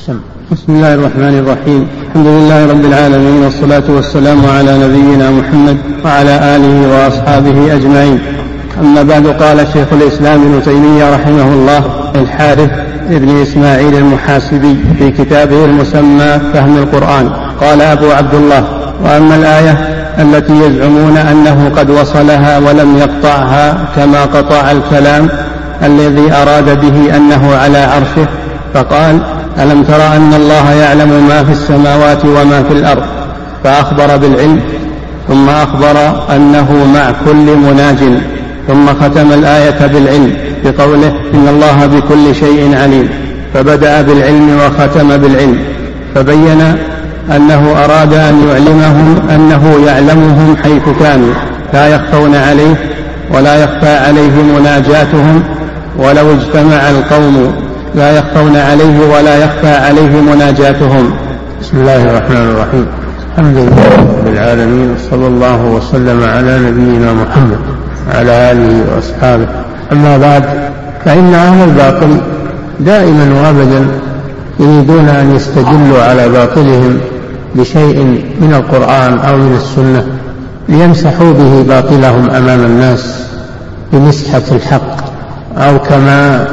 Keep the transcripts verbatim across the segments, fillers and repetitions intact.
سم. بسم الله الرحمن الرحيم. الحمد لله رب العالمين، والصلاة والسلام على نبينا محمد وعلى آله وأصحابه أجمعين. أما بعد، قال شيخ الإسلام ابن تيمية رحمه الله الحارث ابن إسماعيل المحاسبي في كتابه المسمى فهم القرآن، قال أبو عبد الله: وأما الآية التي يزعمون أنه قد وصلها ولم يقطعها كما قطع الكلام الذي أراد به أنه على عرشه، فقال: ألم تر أن الله يعلم ما في السماوات وما في الأرض، فأخبر بالعلم، ثم أخبر أنه مع كل مناج، ثم ختم الآية بالعلم بقوله: إن الله بكل شيء عليم، فبدأ بالعلم وختم بالعلم، فبين أنه أراد أن يعلمهم أنه يعلمهم حيث كانوا لا يخفون عليه ولا يخفى عليه مناجاتهم، ولو اجتمع القوم لا يخفون عليه ولا يخفى عليه مناجاتهم. بسم الله الرحمن الرحيم. الحمد لله رب العالمين، وصلى الله وسلم على نبينا محمد وعلى آله وأصحابه. أما بعد، فإن أهل الباطل دائما وأبدا يريدون أن يستدلوا على باطلهم بشيء من القرآن أو من السنة ليمسحوا به باطلهم أمام الناس بمسحة الحق، أو كما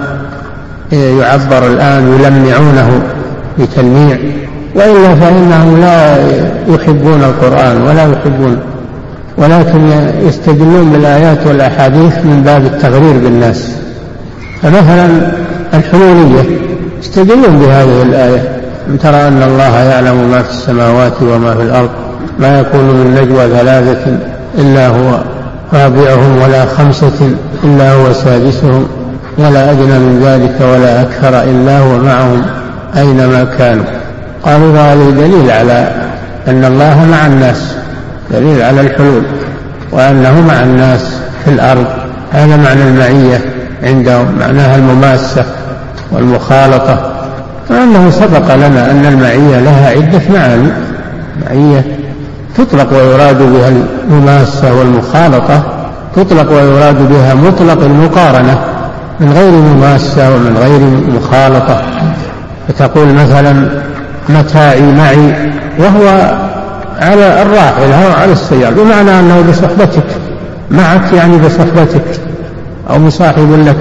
يعبر الآن يلمعونه بتلميع، وإلا فإنهم لا يحبون القرآن ولا يحبون، ولكن يستدلون بالآيات والأحاديث من باب التغرير بالناس. فمثلا الحلولية يستدلون بهذه الآية: ألم ترى أن الله يعلم ما في السماوات وما في الأرض، ما يكون من نجوى ثلاثة إلا هو رابعهم، ولا خمسة إلا هو سادسهم، ولا أدنى من ذلك ولا أكثر إلا هو معهم أينما كانوا. قالوا هذا دليل على أن الله مع الناس، دليل على الحلول، وأنه مع الناس في الأرض. هذا معنى المعية عندهم، معناها المماسة والمخالطة، وأنه سبق لنا أن المعية لها عدة معاني. معية تطلق ويراد بها المماسة، والمخالطة تطلق ويراد بها مطلق المقارنة من غير مماسة ومن غير مخالطة. فتقول مثلا: متاعي معي، وهو على الراحلة أو على السيارة، بمعنى أنه بصحبتك، معك يعني بصحبتك أو مصاحب لك.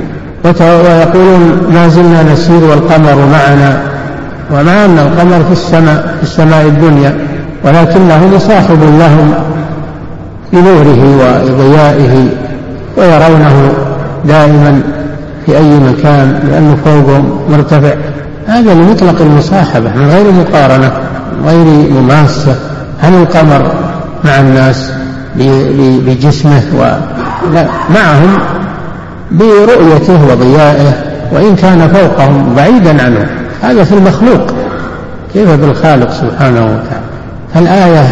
ويقولون: ما زلنا نسير والقمر معنا، ومع أن القمر في السماء في السماء الدنيا، ولكنه مصاحب لهم بنوره وضيائه، ويرونه دائما في أي مكان لأنه فوقهم مرتفع. هذا لمطلق المصاحبة من غير مقارنة، من غير مماسة. هل القمر مع الناس بجسمه ولا معهم برؤيته وضيائه، وإن كان فوقهم بعيدا عنهم؟ هذا في المخلوق، كيف بالخالق سبحانه وتعالى؟ فالآية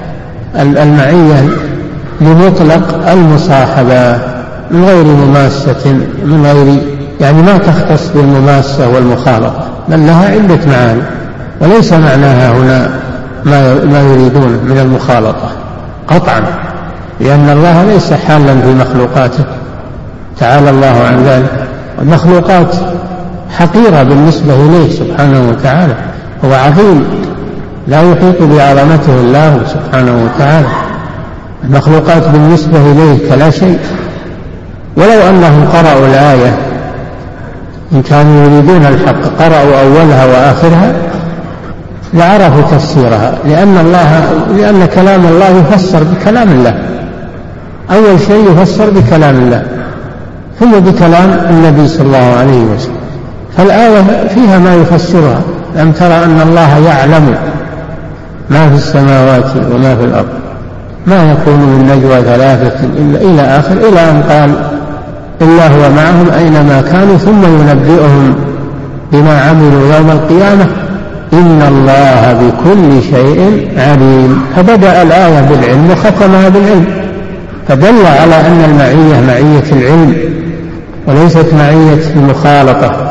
المعية لمطلق المصاحبة من غير مماسة، من غير يعني ما تختص بالمماسة والمخالطة، بل لها عدة معاني، وليس معناها هنا ما يريدون من المخالطة قطعا، لأن الله ليس حالا في مخلوقاته، تعالى الله عن ذلك. والمخلوقات حقيرة بالنسبة إليه سبحانه وتعالى، هو عظيم لا يحيط بعظمته الله سبحانه وتعالى. المخلوقات بالنسبة إليه كلا شيء. ولو أنهم قرأوا الآية، إن كانوا يريدون الحق، قرأوا أولها وآخرها لعرفوا تفسيرها، لأن الله لأن كلام الله يفسر بكلام الله. أول شيء يفسر بكلام الله، ثم بكلام النبي صلى الله عليه وسلم. فالآية فيها ما يفسرها: ألم ترى أن الله يعلم ما في السماوات وما في الأرض، ما يكون من نجوى ثلاثة إلا إلى آخر، إلى أن قال: إلا هو معهم أينما كانوا ثم ينبئهم بما عملوا يوم القيامة إن الله بكل شيء عليم. فبدأ الآية بالعلم وختمها بالعلم، فدل على أن المعية معية العلم، وليست معية المخالطة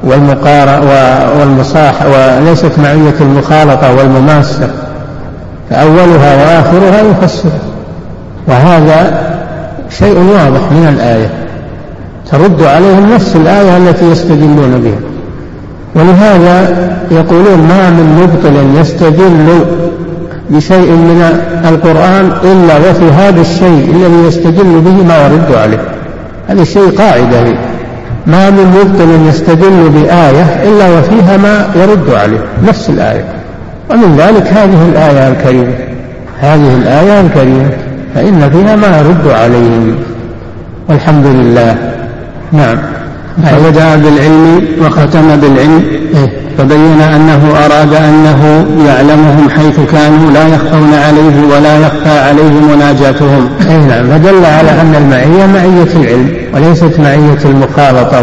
والمصاح وليست معية المخالطة والمماسة، فأولها وآخرها يفسر. وهذا شيء واضح من الآية، ترد عليهم نفس الآية التي يستدلون بها. ولهذا يقولون ما من مبطل يستدل بشيء من القرآن إلا وفي هذا الشيء الذي يستدل به ما يرد عليه. هذا الشيء قاعدة هي. ما من مبطل يستدل بآية إلا وفيها ما يرد عليه نفس الآية، ومن ذلك هذه الآية الكريمة هذه الآية الكريمة فإن فيها ما يرد عليهم، والحمد لله. نعم. فبدأ بالعلم وختم بالعلم، فبين أنه أراد أنه يعلمهم حيث كانوا لا يخفون عليه ولا يخفى عليه مناجاتهم. نعم. فدل على أن المعية معية العلم وليست معية المخالطة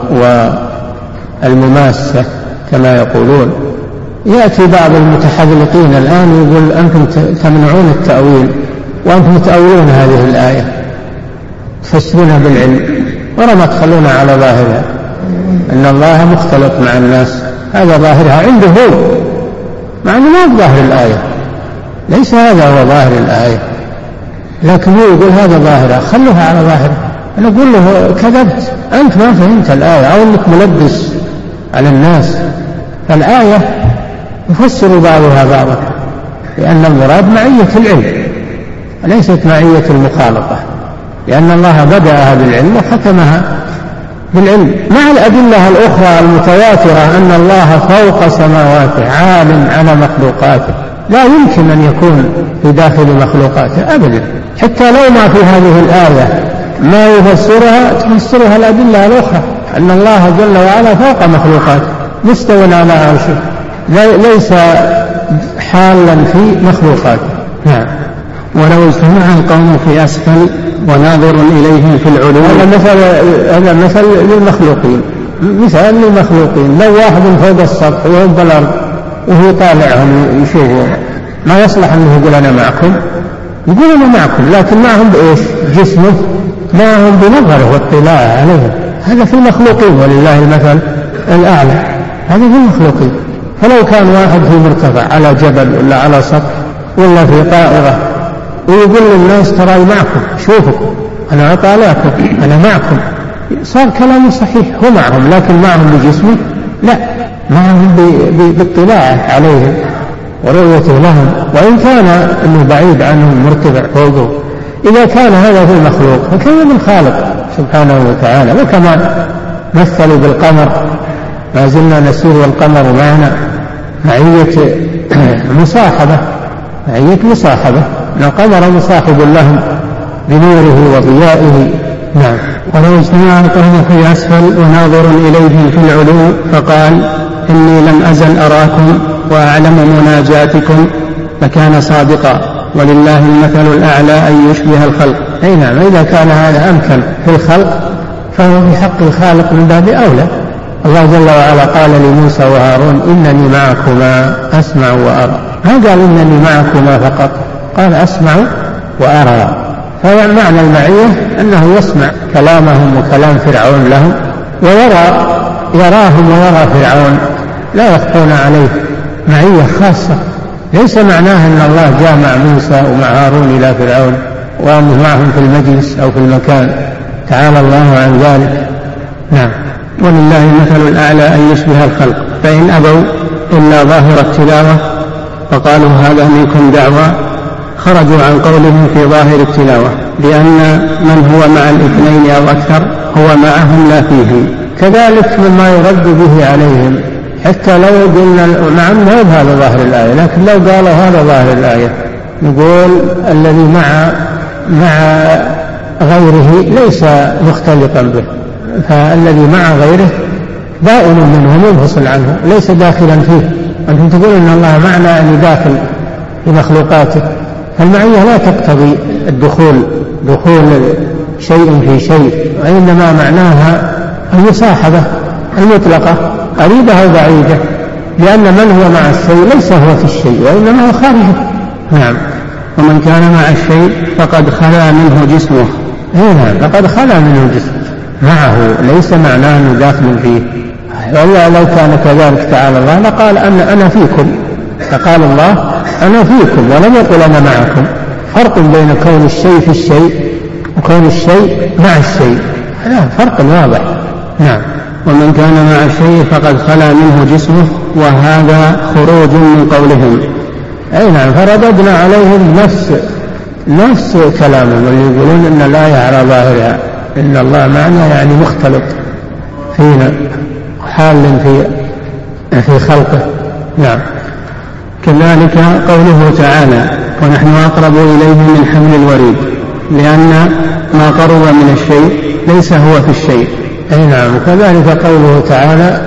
والمماسة كما يقولون. يأتي بعض المتحذلقين الآن يقول أنتم تمنعون التأويل وأنتم تأولون هذه الآية تفسرونها بالعلم ولما تخلون على ظاهرها أن الله مختلط مع الناس. هذا ظاهرها عنده هو، مع أنه ما ظاهر الآية، ليس هذا هو ظاهر الآية، لكن هو يقول هذا ظاهرها، خلوها على ظاهرها. أنا أقول له كذبت، أنت ما فهمت الآية أو أنك ملبس على الناس. فالآية يفسر بعضها بعضا، لأن المراد معية العلم وليست معية المخالطة، لأن الله بدأها بالعلم وختمها بالعلم مع الأدلة الأخرى المتواترة أن الله فوق سماواته عال على مخلوقاته، لا يمكن أن يكون في داخل مخلوقاته أبدا، حتى لو ما في هذه الآية ما يفسرها تفسرها الأدلة الأخرى أن الله جل وعلا فوق مخلوقاته مستوى على عرشه، ليس حالا في مخلوقاته. نعم. ولو اجتمع القوم في أسفل وناظر إليهم في العلو. هذا مثل هذا مثل للمخلوقين، مثال للمخلوقين. لو واحد فوق السطح وهم بالأرض وهو طالعهم يشوفون، ما يصلح أنه يقول أنا معكم، يقول أنا معكم، لكن معهم بإيش؟ جسمه، معهم بنظره واطلاعه عليهم. هذا في المخلوقين ولله المثل الأعلى، هذا في المخلوقين. فلو كان واحد في مرتفع على جبل ولا على سطح ولا في طائرة ويقول للناس ترى معكم، شوفوا أنا أطالعكم أنا معكم، صار كلامه صحيح، هو معهم لكن معهم بجسمه؟ لا، معهم باطلاعه عليهم ورؤيته لهم، وإن كان أنه بعيد عنهم مرتفع فوقه. إذا كان هذا في المخلوق فكيف بالخالق سبحانه وتعالى؟ وكما مثلوا بالقمر، ما زلنا نسير والقمر معنا، معية مصاحبة معية مصاحبة القمر مصاحب لهم بنوره وضيائه. نعم. ولو اجتمع القوم في أسفل وناظر إليهم في العلو فقال إني لم أزل أراكم وأعلم مناجاتكم فكان صادقا، ولله المثل الأعلى أن يشبه الخلق. أي نعم. إذا كان هذا أمكن في الخلق فهو في حق الخالق من باب أولى. الله جل وعلا قال لموسى وهارون إنني معكما أسمع وأرى، ما قال إنني معكما فقط، قال أسمع وأرى. فمعنى المعية أنه يسمع كلامهم وكلام فرعون لهم، ويرى يراهم ويرى فرعون لا يخفون عليه، معية خاصة. ليس معناه أن الله جاء مع موسى ومع هارون إلى فرعون وأنه معهم في المجلس أو في المكان، تعالى الله عن ذلك. نعم. ولله المثل الأعلى أن يشبه الخلق، فإن أبوا إلا ظاهر التلاوة فقالوا هذا منكم دعوى خرجوا عن قولهم في ظاهر التلاوة، لأن من هو مع الاثنين أو أكثر هو معهم لا فيهم. كذلك مما يرد به عليهم، حتى لو قلنا نعم هذا ظاهر الآية، لكن لو قالوا هذا ظاهر الآية نقول الذي مع مع غيره ليس مختلطا به، فالذي مع غيره بائن منه منفصل عنه ليس داخلا فيه. أنتم تقولون أن الله معنا أن داخل في مخلوقاته، فالمعية لا تقتضي الدخول دخول شيء في شيء، وإنما معناها المصاحبة المطلقة قريبة أو بعيدة، لأن من هو مع الشيء ليس هو في الشيء وإنما هو خارجه. نعم. ومن كان مع الشيء فقد خلا منه جسمه. نعم. فقد خلا منه جسمه، معه ليس معناه أنه داخل فيه. والله لو كان كذلك تعالى الله لقال أنا, أنا فيكم، فقال الله أنا فيكم ولم يقل أنا معكم. فرق بين كون الشيء في الشيء وكون الشيء مع الشيء، هذا فرق واضح. نعم. ومن كان مع الشيء فقد خلا منه جسمه، وهذا خروج من قولهم. أي نعم، فرددنا عليهم نفس نفس كلامهم اللي يقولون إن الآية على ظاهرها إن الله معنا، يعني مختلط فينا، حال في في خلقه. نعم. كذلك قوله تعالى ونحن أقرب إليه من حبل الوريد، لأن ما قرب من الشيء ليس هو في الشيء. أي نعم. وكذلك قوله تعالى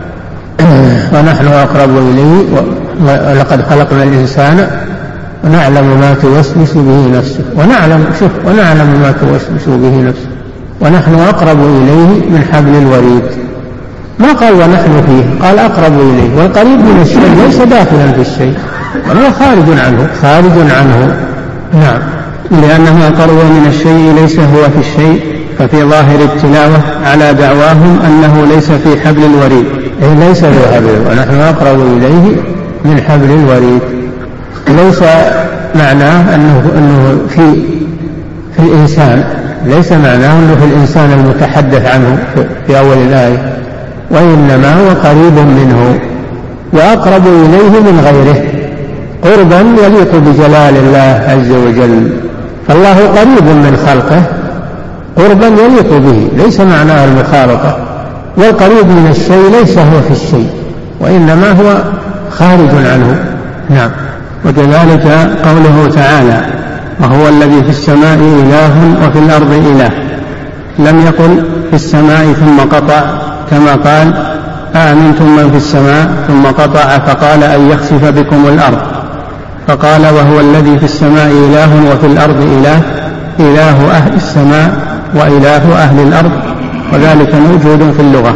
ونحن أقرب إليه ولقد خلقنا الإنسان ونعلم ما توسوس به نفسه، ونعلم شوف ونعلم ما توسوس به نفسه، ونحن أقرب إليه من حبل الوريد. ما قال ونحن فيه، قال أقرب إليه، والقريب من الشيء ليس داخلا في الشيء، وهو خارج عنه خارج عنه. نعم. لأن ما قرب من الشيء ليس هو في الشيء، ففي ظاهر التلاوة على دعواهم أنه ليس في حبل الوريد. إيه ليس في حبل، ونحن أقرب إليه من حبل الوريد. ليس معناه أنه, أنه في في الإنسان، ليس معناه أنه في الإنسان المتحدث عنه في أول الآية، وإنما هو قريب منه وأقرب إليه من غيره قربا يليق بجلال الله عز وجل. فالله قريب من خلقه قربا يليق به، ليس معناه المخالطة. والقريب من الشيء ليس هو في الشيء، وإنما هو خارج عنه. نعم. وكذلك قوله تعالى وهو الذي في السماء إله وفي الأرض إله، لم يقل في السماء ثم قطع كما قال أأمنتم من في السماء ثم قطع فقال أن يخسف بكم الأرض، فقال وهو الذي في السماء إله وفي الأرض إله، إله أهل السماء وإله أهل الأرض، وذلك موجود في اللغة.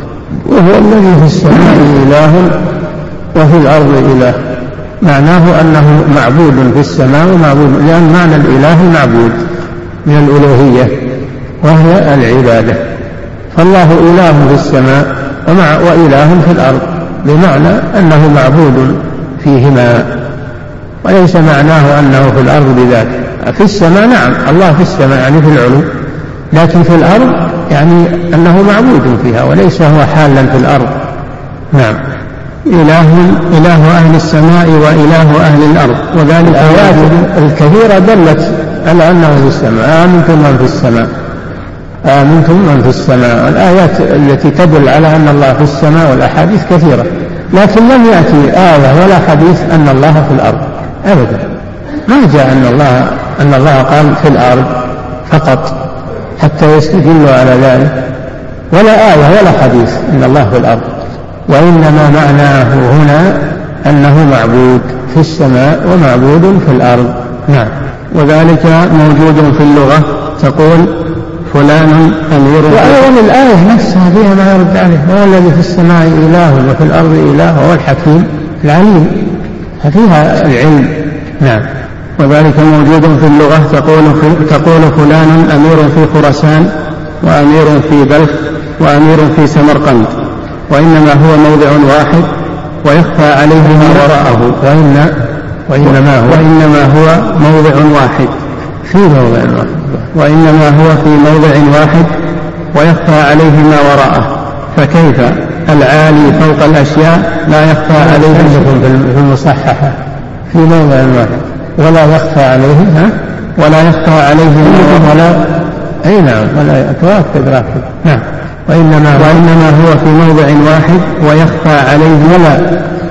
وهو الذي في السماء إله وفي الأرض إله، معناه أنه معبود في السماء ومعبود، لأن معنى الإله المعبود من الألوهية وهي العبادة. فالله إله في السماء ومع وإله في الأرض، بمعنى أنه معبود فيهما، وليس معناه أنه في الأرض بذاته. في السماء نعم الله في السماء يعني في العلو، لكن في الأرض يعني أنه معبود فيها وليس هو حالا في الأرض. نعم. إله إله أهل السماء وإله أهل الأرض. وذلك الآيات الكثيرة دلت على أنه في السماء. آمنتم من في السماء آمنتم من في السماء. الآيات التي تدل على أن الله في السماء والأحاديث كثيرة، لكن لم يأتي آية ولا حديث أن الله في الأرض أبدا. ما جاء أن الله أن الله قال في الأرض فقط حتى يستدلوا على ذلك، ولا آية ولا حديث أن الله في الأرض، وإنما معناه هنا أنه معبود في السماء ومعبود في الأرض. نعم. وذلك موجود في اللغة، تقول فلان أمير. وأيضا الآية نفسها فيها ما يرد عليه، هو الذي في السماء إله وفي الأرض إله وهو الحكيم العليم، فيها العلم. نعم. وذلك موجود في اللغة، تقول تقول فلان أمير في خراسان وأمير في بلخ وأمير في سمرقند، وإنما هو موضع واحد ويخفى عليه ما وراءه، وإن وإنما هو وإنما هو موضع واحد في موضع واحد وإنما هو في موضع واحد ويخفى عليه ما وراءه. فكيف العالي فوق الأشياء لا يخفى عليه في المصححة في موضع واحد ولا يخفى عليه ها ولا يخفى عليه ولا أي نعم ولا تؤكد راكب. نعم. وإنما, وإنما هو في موضع واحد ويخفى عليه ولا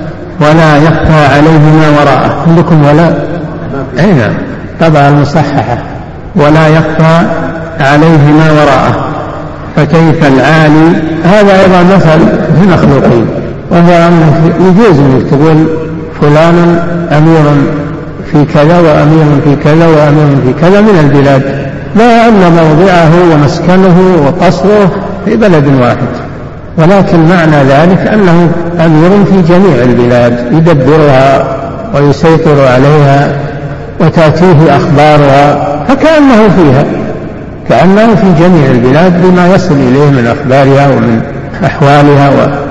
ولا يخفى عليه ما وراءه. عندكم ولا أي نعم طبعا المصححة ولا يخفى عليه ما وراءه. فكيف العالي. هذا أيضا مثل في المخلوقين، وهو أنه يجوز أنك تقول فلان أمير في كذا وأمير في كذا وأمير في كذا من البلاد، ما أن موضعه ومسكنه وقصره في بلد واحد، ولكن معنى ذلك أنه أمير في جميع البلاد يدبرها ويسيطر عليها وتأتيه أخبارها، فكأنه فيها كأنه في جميع البلاد بما يصل إليه من أخبارها ومن أحوالها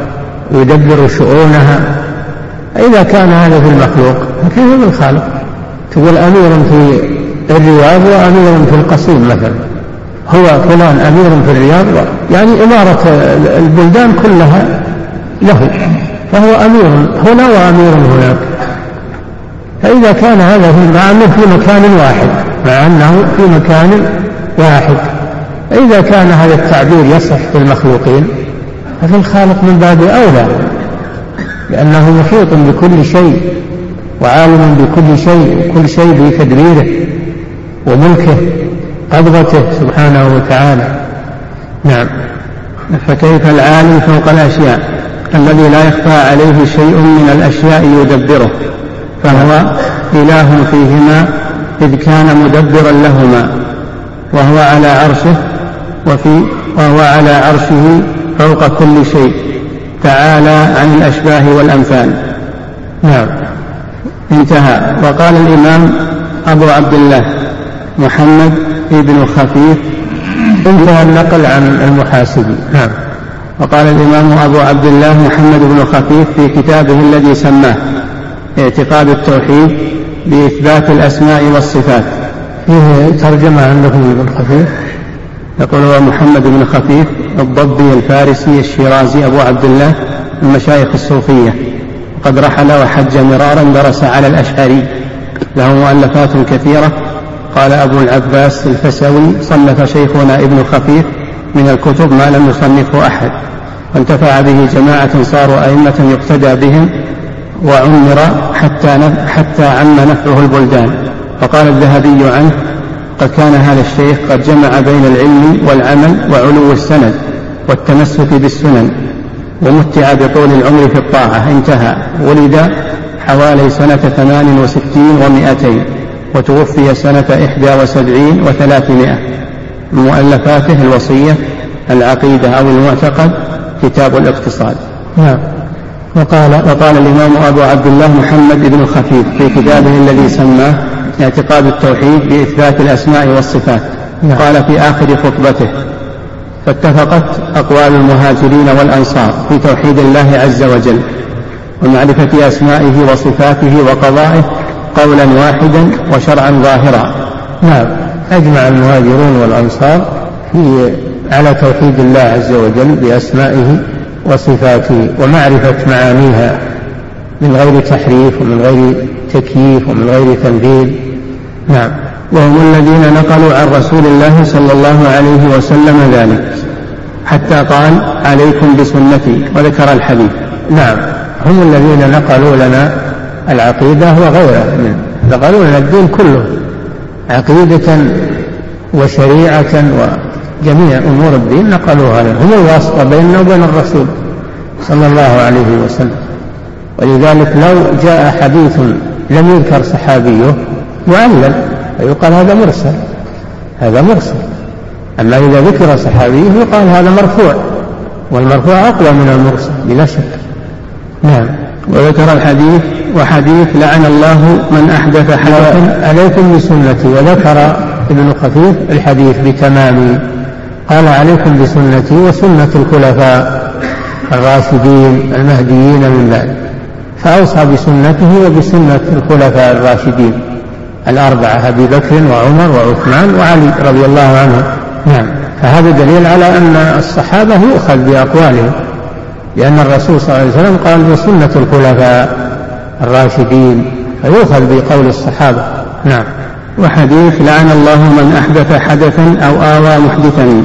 ويدبر شؤونها. إذا كان هذا في المخلوق فكيف بالخالق؟ تقول أمير في الرياض وأمير في القصيم مثلا، هو فلان أمير في الرياض، يعني إمارة البلدان كلها له، فهو أمير هنا وأمير هناك. فإذا كان هذا مع أنه في مكان واحد مع أنه في مكان واحد فإذا كان هذا التعبير يصح في المخلوقين ففي الخالق من باب أولى، لأنه محيط بكل شيء وعالم بكل شيء، كل شيء بتدبيره وملكه قدرته سبحانه وتعالى. نعم. فكيف العالم فوق الأشياء الذي لا يخفى عليه شيء من الأشياء يدبره، فهو إله فيهما إذ كان مدبرا لهما، وهو على عرشه وفي وهو على عرشه فوق كل شيء تعالى عن الأشباه والأمثال. نعم. انتهى. وقال الإمام أبو عبد الله محمد ابن خفيف، انتهى النقل عن المحاسبي. نعم. وقال الإمام أبو عبد الله محمد بن خفيف في كتابه الذي سماه اعتقاد التوحيد بإثبات الأسماء والصفات، فيه ترجمة عنده ابن خفيف، يقول هو محمد بن خفيف الضبي الفارسي الشيرازي أبو عبد الله من مشايخ الصوفية، وقد رحل وحج مرارا، درس على الأشعري، له مؤلفات كثيرة. قال أبو العباس الفسوي صنف شيخنا ابن خفيف من الكتب ما لم يصنفه أحد، وانتفع به جماعة صاروا أئمة يقتدى بهم، وعمر حتى, حتى عم نفعه البلدان. وقال الذهبي عنه قد كان هذا الشيخ قد جمع بين العلم والعمل وعلو السند والتمسك بالسنن، ومتع بطول العمر في الطاعة. انتهى. ولد حوالي سنة ثمان وستين ومائتين، وتوفي سنة إحدى وسبعين وثلاثمائة. من مؤلفاته الوصية، العقيدة أو المعتقد، كتاب الاقتصاد. نعم. وقال, وقال الإمام أبو عبد الله محمد بن خفيف في كتابه الذي سماه اعتقاد التوحيد بإثبات الأسماء والصفات. نعم. قال في آخر خطبته: فاتفقت أقوال المهاجرين والأنصار في توحيد الله عز وجل ومعرفة أسمائه وصفاته وقضائه قولا واحدا وشرعا ظاهرا. نعم. أجمع المهاجرون والأنصار في على توحيد الله عز وجل بأسمائه وصفاته ومعرفة معانيها من غير تحريف ومن غير تكييف ومن غير تمثيل. نعم. وهم الذين نقلوا عن رسول الله صلى الله عليه وسلم ذلك، حتى قال: عليكم بسنتي، وذكر الحديث. نعم. هم الذين نقلوا لنا العقيدة وغيرها من نقلوا لنا الدين كله، عقيدة وشريعة وجميع أمور الدين نقلوها لنا، هم الواسطة بيننا وبين الرسول صلى الله عليه وسلم. ولذلك لو جاء حديث لم يذكر صحابيه يعلل فيقال هذا مرسل، هذا مرسل. أما إذا ذكر صحابيه يقال هذا مرفوع، والمرفوع أقوى من المرسل بلا شك. نعم. وذكر الحديث: وحديث لعن الله من أحدث حدثا عليكم بسنتي. وذكر ابن خفيف الحديث بتمامه، قال: عليكم بسنتي وسنة الخلفاء الراشدين المهديين من بعد، فأوصى بسنته وبسنة الخلفاء الراشدين الأربعة أبي بكر وعمر وعثمان وعلي رضي الله عنهم. نعم. فهذا دليل على أن الصحابة يؤخذ بأقوالهم، لأن الرسول صلى الله عليه وسلم قال: وسنة الخلفاء الراشدين، فيؤخذ بقول الصحابة. نعم. وحديث لعن الله من أحدث حدثا أو آوى محدثا.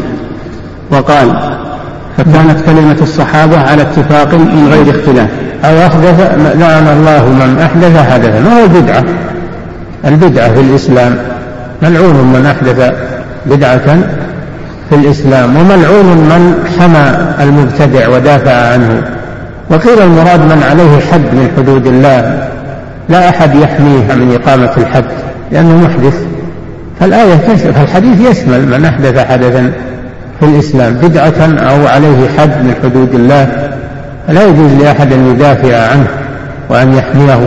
وقال: فكانت كلمة الصحابة على اتفاق من غير اختلاف. أو أحدث لعن الله من أحدث حدثا، ما هو بدعة، البدعة في الإسلام ملعون من أحدث بدعة في الإسلام، وملعون من حمى المبتدع ودافع عنه. وقيل المراد من عليه حد من حدود الله، لا أحد يحميه من إقامة الحد لأنه محدث. فالآية تشمل، فالحديث يشمل من أحدث حدثا في الإسلام بدعة أو عليه حد من حدود الله، فلا يجوز لأحد أن يدافع عنه وأن يحميه.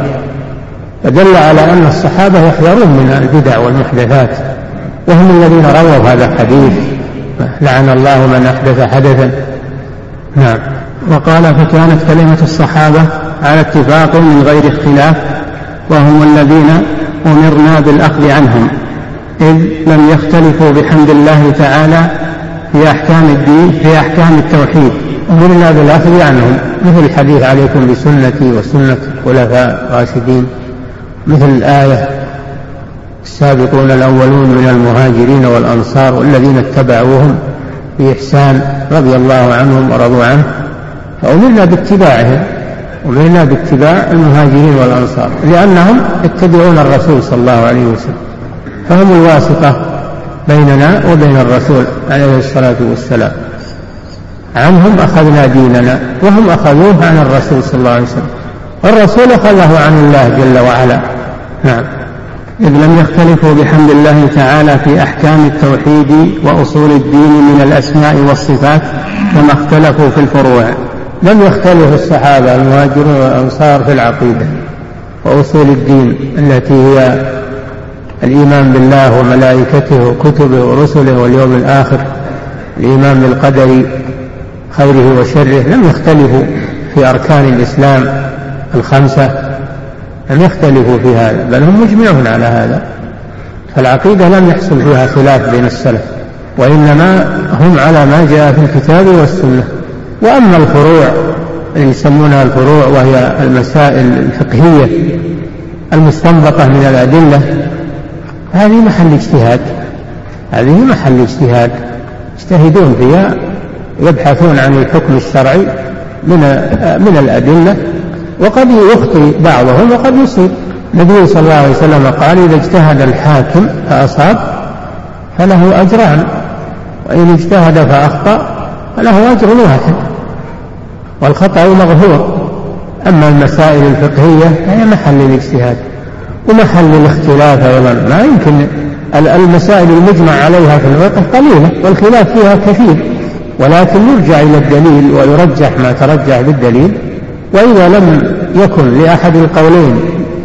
فدل على أن الصحابة يحذرون من البدع والمحدثات، وهم الذين رووا هذا الحديث: لعن الله من أحدث حدثا. نعم. وقال: فكانت كلمة الصحابة على اتفاق من غير اختلاف، وهم الذين أمرنا بالأخذ عنهم إذ لم يختلفوا بحمد الله تعالى في أحكام الدين في أحكام التوحيد. أمرنا بالأخذ عنهم، مثل الحديث عليكم بسنتي وسنة الخلفاء الراشدين، مثل الآية السابقون الأولون من المهاجرين والأنصار والذين اتبعوهم بإحسان رضي الله عنهم ورضوا عنه، فأمرنا باتباعهم، أمرنا باتباع المهاجرين والأنصار لأنهم يتبعون الرسول صلى الله عليه وسلم، فهم الواسطة بيننا وبين الرسول عليه الصلاة والسلام. عنهم أخذنا ديننا وهم أخذوه عن الرسول صلى الله عليه وسلم، والرسول أخذه عن الله جل وعلا. نعم. إذ لم يختلفوا بحمد الله تعالى في أحكام التوحيد وأصول الدين من الأسماء والصفات كما اختلفوا في الفروع. لم يختلف الصحابة المهاجرون والأنصار في العقيدة وأصول الدين التي هي الإيمان بالله وملائكته وكتبه ورسله واليوم الآخر، الإيمان بالقدر خيره وشره. لم يختلفوا في أركان الإسلام الخمسة، لم يختلفوا في هذا، بل هم مجمعون على هذا. فالعقيدة لم يحصل فيها خلاف بين السلف، وإنما هم على ما جاء في الكتاب والسنة. وأما الفروع اللي يسمونها الفروع وهي المسائل الفقهية المستنبطة من الأدلة، هذه محل اجتهاد، هذه محل اجتهاد يجتهدون فيها، يبحثون عن الحكم الشرعي من من الأدلة، وقد يخطئ بعضهم وقد يصيب. النبي صلى الله عليه وسلم قال: إذا اجتهد الحاكم فأصاب فله أجران، وإن اجتهد فأخطأ فله أجر واحد، والخطأ مغفور. أما المسائل الفقهية فهي محل الاجتهاد ومحل الاختلاف أيضا. ما يمكن المسائل المجمع عليها في الفقه قليلة والخلاف فيها كثير، ولكن يرجع إلى الدليل ويرجح ما ترجح بالدليل. وإذا لم يكن لأحد القولين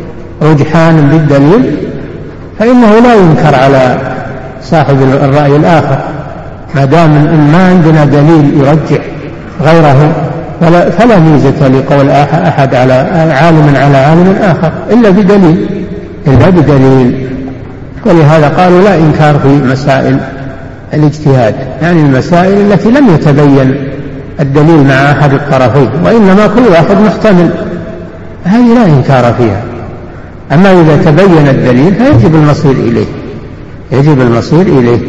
رجحان بالدليل فإنه لا ينكر على صاحب الرأي الآخر، ما دام إن ما عندنا دليل يرجح غيره فلا, فلا ميزة لقول أحد على عالم على عالم آخر إلا بدليل إلا بدليل. ولهذا قالوا لا إنكار في مسائل الاجتهاد، يعني المسائل التي لم يتبين الدليل مع أحد الطرفين، وإنما كل واحد محتمل، هذه لا إنكار فيها. أما إذا تبين الدليل فيجب المصير إليه، يجب المصير إليه.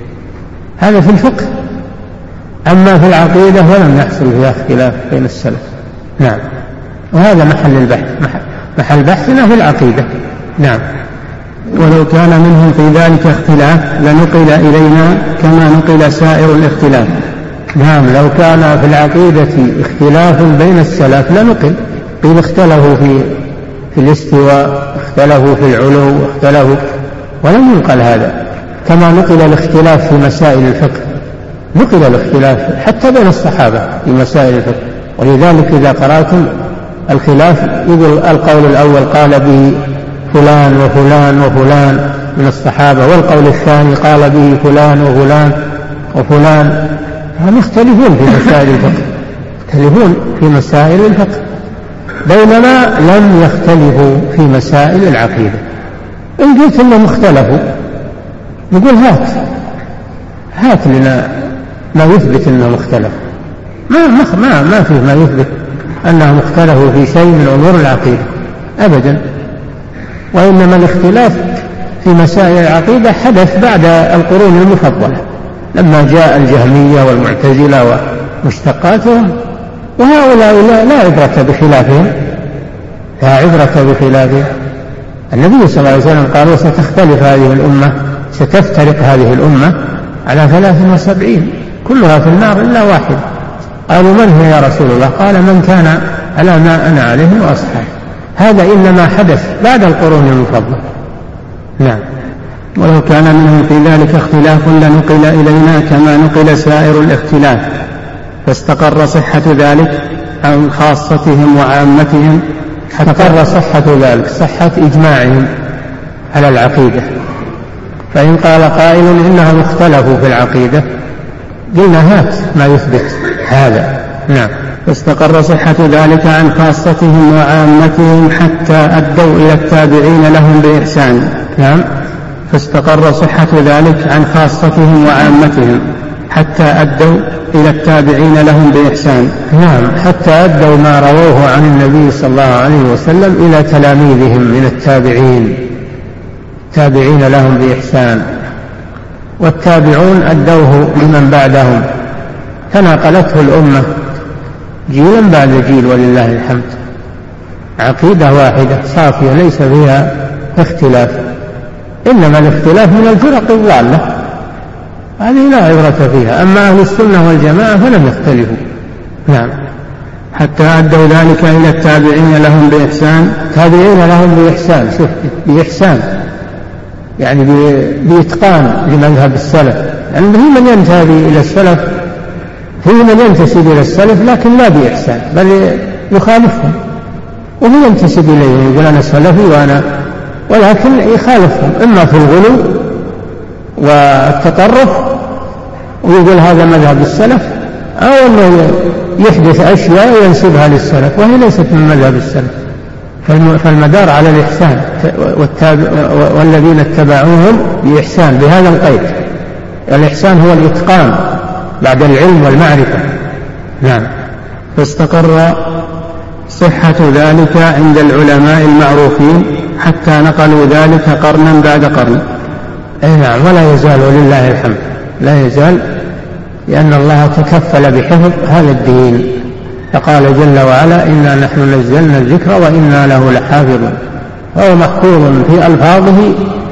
هذا في الفقه. أما في العقيدة فلم يحصل فيها اختلاف بين السلف. نعم. وهذا محل البحث، محل بحثنا في العقيدة. نعم. ولو كان منهم في ذلك اختلاف لنقل إلينا كما نقل سائر الاختلاف. نعم. لو كان في العقيدة اختلاف بين السلف لنقل. قيل اختلفوا في في الاستواء، اختلفوا في العلو، اختلفوا، ولم ينقل هذا. كما نقل الاختلاف في مسائل الفقه، نقل الاختلاف حتى بين الصحابة في مسائل الفقه. ولذلك إذا قرأتم الخلاف يقول القول الأول قال به فلان وفلان وفلان من الصحابة، والقول الثاني قال به فلان وفلان وفلان. هم يختلفون في مسائل الفقه، يختلفون في مسائل الفقه، بينما لم يختلفوا في مسائل العقيدة. إن قلت إنهم اختلفوا نقول هات هات لنا ما يثبت أنهم اختلفوا. ما ما ما فيه ما يثبت أنهم اختلفوا في شيء من أمور العقيدة أبدا. وإنما الاختلاف في مسائل العقيدة حدث بعد القرون المفضلة، لما جاء الجهمية والمعتزلة ومشتقاتهم، وهؤلاء لا عبرة بخلافهم، لا عبرة بخلافهم. النبي صلى الله عليه وسلم قال: وستختلف هذه الأمة، ستفترق هذه الأمة على ثلاث وسبعين كلها في النار إلا واحد. قالوا: من هي يا رسول الله؟ قال: من كان على ما أنا عليه وأصحابي. هذا إنما حدث بعد القرون المفضلة. نعم. ولو كان منهم في ذلك اختلاف لنقل إلينا كما نقل سائر الاختلاف، فاستقر صحة ذلك عن خاصتهم وعامتهم. استقر صحة ذلك، صحة إجماعهم على العقيدة. فإن قال قائل إنهم اختلفوا في العقيدة قلنا هات ما يثبت هذا. نعم. فاستقر صحة ذلك عن خاصتهم وعامتهم حتى أدوا إلى التابعين لهم بإحسان. نعم. فاستقر صحة ذلك عن خاصتهم وعامتهم حتى أدوا إلى التابعين لهم بإحسان. نعم، حتى أدوا ما رووه عن النبي صلى الله عليه وسلم إلى تلاميذهم من التابعين، تابعين لهم بإحسان، والتابعون أدوه لمن بعدهم، تناقلته الأمة جيلا بعد جيل ولله الحمد، عقيدة واحدة صافية ليس فيها اختلاف، إنما الاختلاف من الفرق الضالة هذه لا عبرة فيها، أما أهل السنة والجماعة فلم يختلفوا. نعم، حتى أدوا ذلك إلى التابعين لهم بإحسان. تابعين لهم بإحسان، شوف بإحسان يعني بإتقان لمذهب السلف، يعني في من ينتهي إلى السلف، في من ينتسب إلى السلف لكن لا بإحسان بل يخالفهم، وهو ينتسب إليه يقول أنا سلفي وأنا، ولكن يخالفهم إما في الغلو والتطرف ويقول هذا مذهب السلف، أو أنه يحدث أشياء وينسبها للسلف وهي ليست من مذهب السلف. فالمدار على الإحسان والذين اتبعوهم بإحسان بهذا القيد. الإحسان هو الإتقان بعد العلم والمعرفة. نعم. فاستقر صحة ذلك عند العلماء المعروفين حتى نقلوا ذلك قرنا بعد قرن. أي نعم، ولا يزال ولله الحمد، لا يزال، لأن الله تكفل بحفظ هذا الدين، فقال جل وعلا إنا نحن نزلنا الذكر وإنا له لحافظون، وهو محفوظ في ألفاظه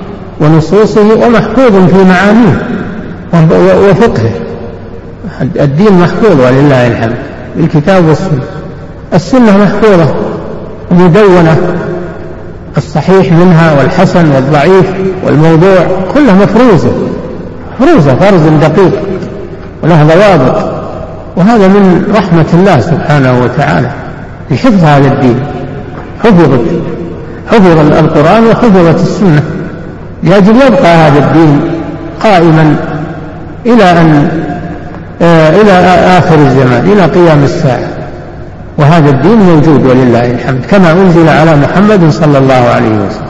ونصوصه ومحفوظ في معانيه وفقهه. الدين محفوظ ولله الحمد، الكتاب والسنة. السنة محفوظة مدونة، الصحيح منها والحسن والضعيف والموضوع كلها مفروزة مفروزة فرز دقيق وله ضوابط، وهذا من رحمة الله سبحانه وتعالى بحفظ هذا الدين. حفظت حفظ القرآن وحفظت السنة لأجل يبقى هذا الدين قائما إلى أن آه إلى آخر الزمان، إلى قيام الساعة، وهذا الدين موجود ولله الحمد كما أنزل على محمد صلى الله عليه وسلم.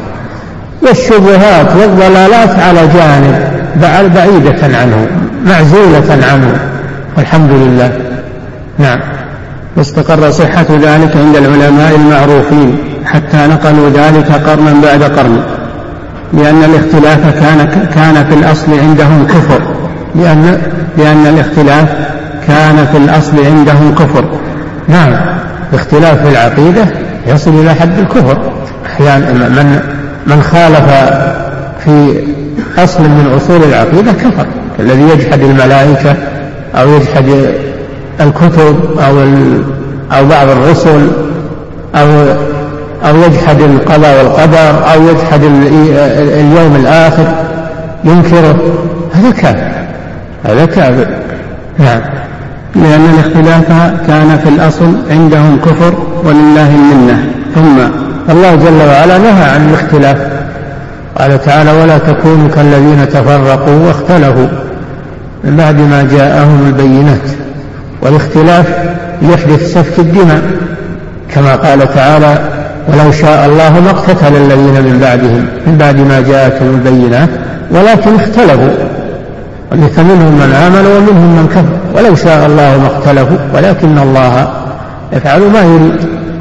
والشبهات والضلالات على جانب بعيدة عنه معزولة عنه، والحمد لله. نعم. واستقر صحة ذلك عند العلماء المعروفين حتى نقلوا ذلك قرنا بعد قرن، لأن الاختلاف كان كان في الأصل عندهم كفر لأن لأن الاختلاف كان في الأصل عندهم كفر. نعم، الاختلاف في العقيدة يصل إلى حد الكفر أحيانا. من من خالف في أصل من أصول العقيدة كفر، الذي يجحد الملائكة أو يجحد الكتب أو أو بعض الرسل أو أو يجحد القضاء والقدر أو يجحد اليوم الآخر ينكره، هذا كافر، هذا كافر. نعم، لأن الاختلاف كان في الأصل عندهم كفر ولله المنة. ثم الله جل وعلا نهى عن الاختلاف، قال تعالى ولا تكونوا كالذين تفرقوا واختلفوا من بعد ما جاءهم البينات. والاختلاف يحدث سفك الدماء كما قال تعالى ولو شاء الله ما اقتتل الذين من بعدهم من بعد ما جاءتهم البينات ولكن اختلفوا، فمنهم من آمن ومنهم من كفر، ولو شاء الله ما اختلفوا ولكن الله يفعل ما يريد.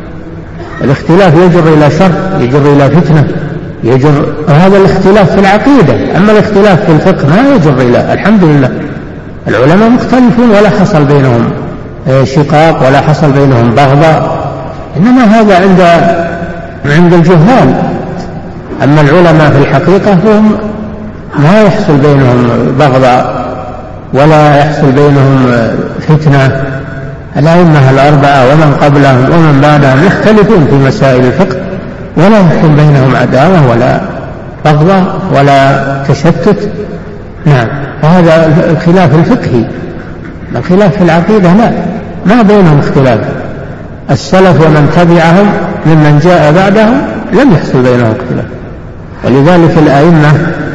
الاختلاف يجر إلى شر، يجر إلى فتنة، يجر. هذا الاختلاف في العقيدة، أما الاختلاف في الفقه ما يجر إلى، الحمد لله العلماء مختلفون ولا حصل بينهم شقاق ولا حصل بينهم بغضاء، إنما هذا عند عند الجهال. أما العلماء في الحقيقة هم ما يحصل بينهم بغضاء ولا يحصل بينهم فتنة. الأئمة الأربعة ومن قبلهم ومن بعدهم يختلفون في مسائل الفقه ولا يحصل بينهم عداوة ولا بغضاء ولا تشتت. نعم، فهذا الخلاف الفقهي. الخلاف في العقيدة لا، ما بينهم اختلاف. السلف ومن تبعهم ممن جاء بعدهم لم يحصل بينهم اختلاف، ولذلك الأئمة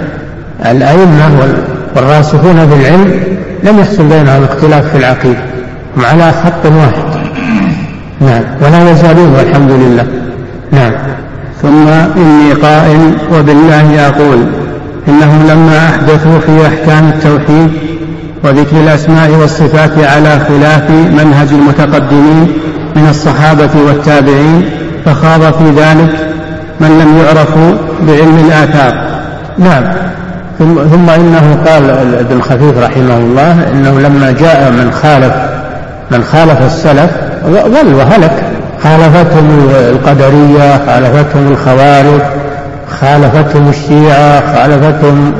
الأئمة والراسخون في العلم لم يحصل بينهم اختلاف في العقيدة، هم على خط واحد. نعم، ولا يزالون والحمد لله. نعم. ثم إني قائل وبالله أقول إنهم لما أحدثوا في أحكام التوحيد وذكر الأسماء والصفات على خلاف منهج المتقدمين من الصحابة والتابعين فخاض في ذلك من لم يعرفوا بعلم الآثار. نعم. ثم إنه قال ابن خفيف رحمه الله إنه لما جاء من خالف من خالف السلف ضل وهلك، خالفتهم القدرية، خالفتهم الخوارج، خالفتهم الشيعة، خالفتهم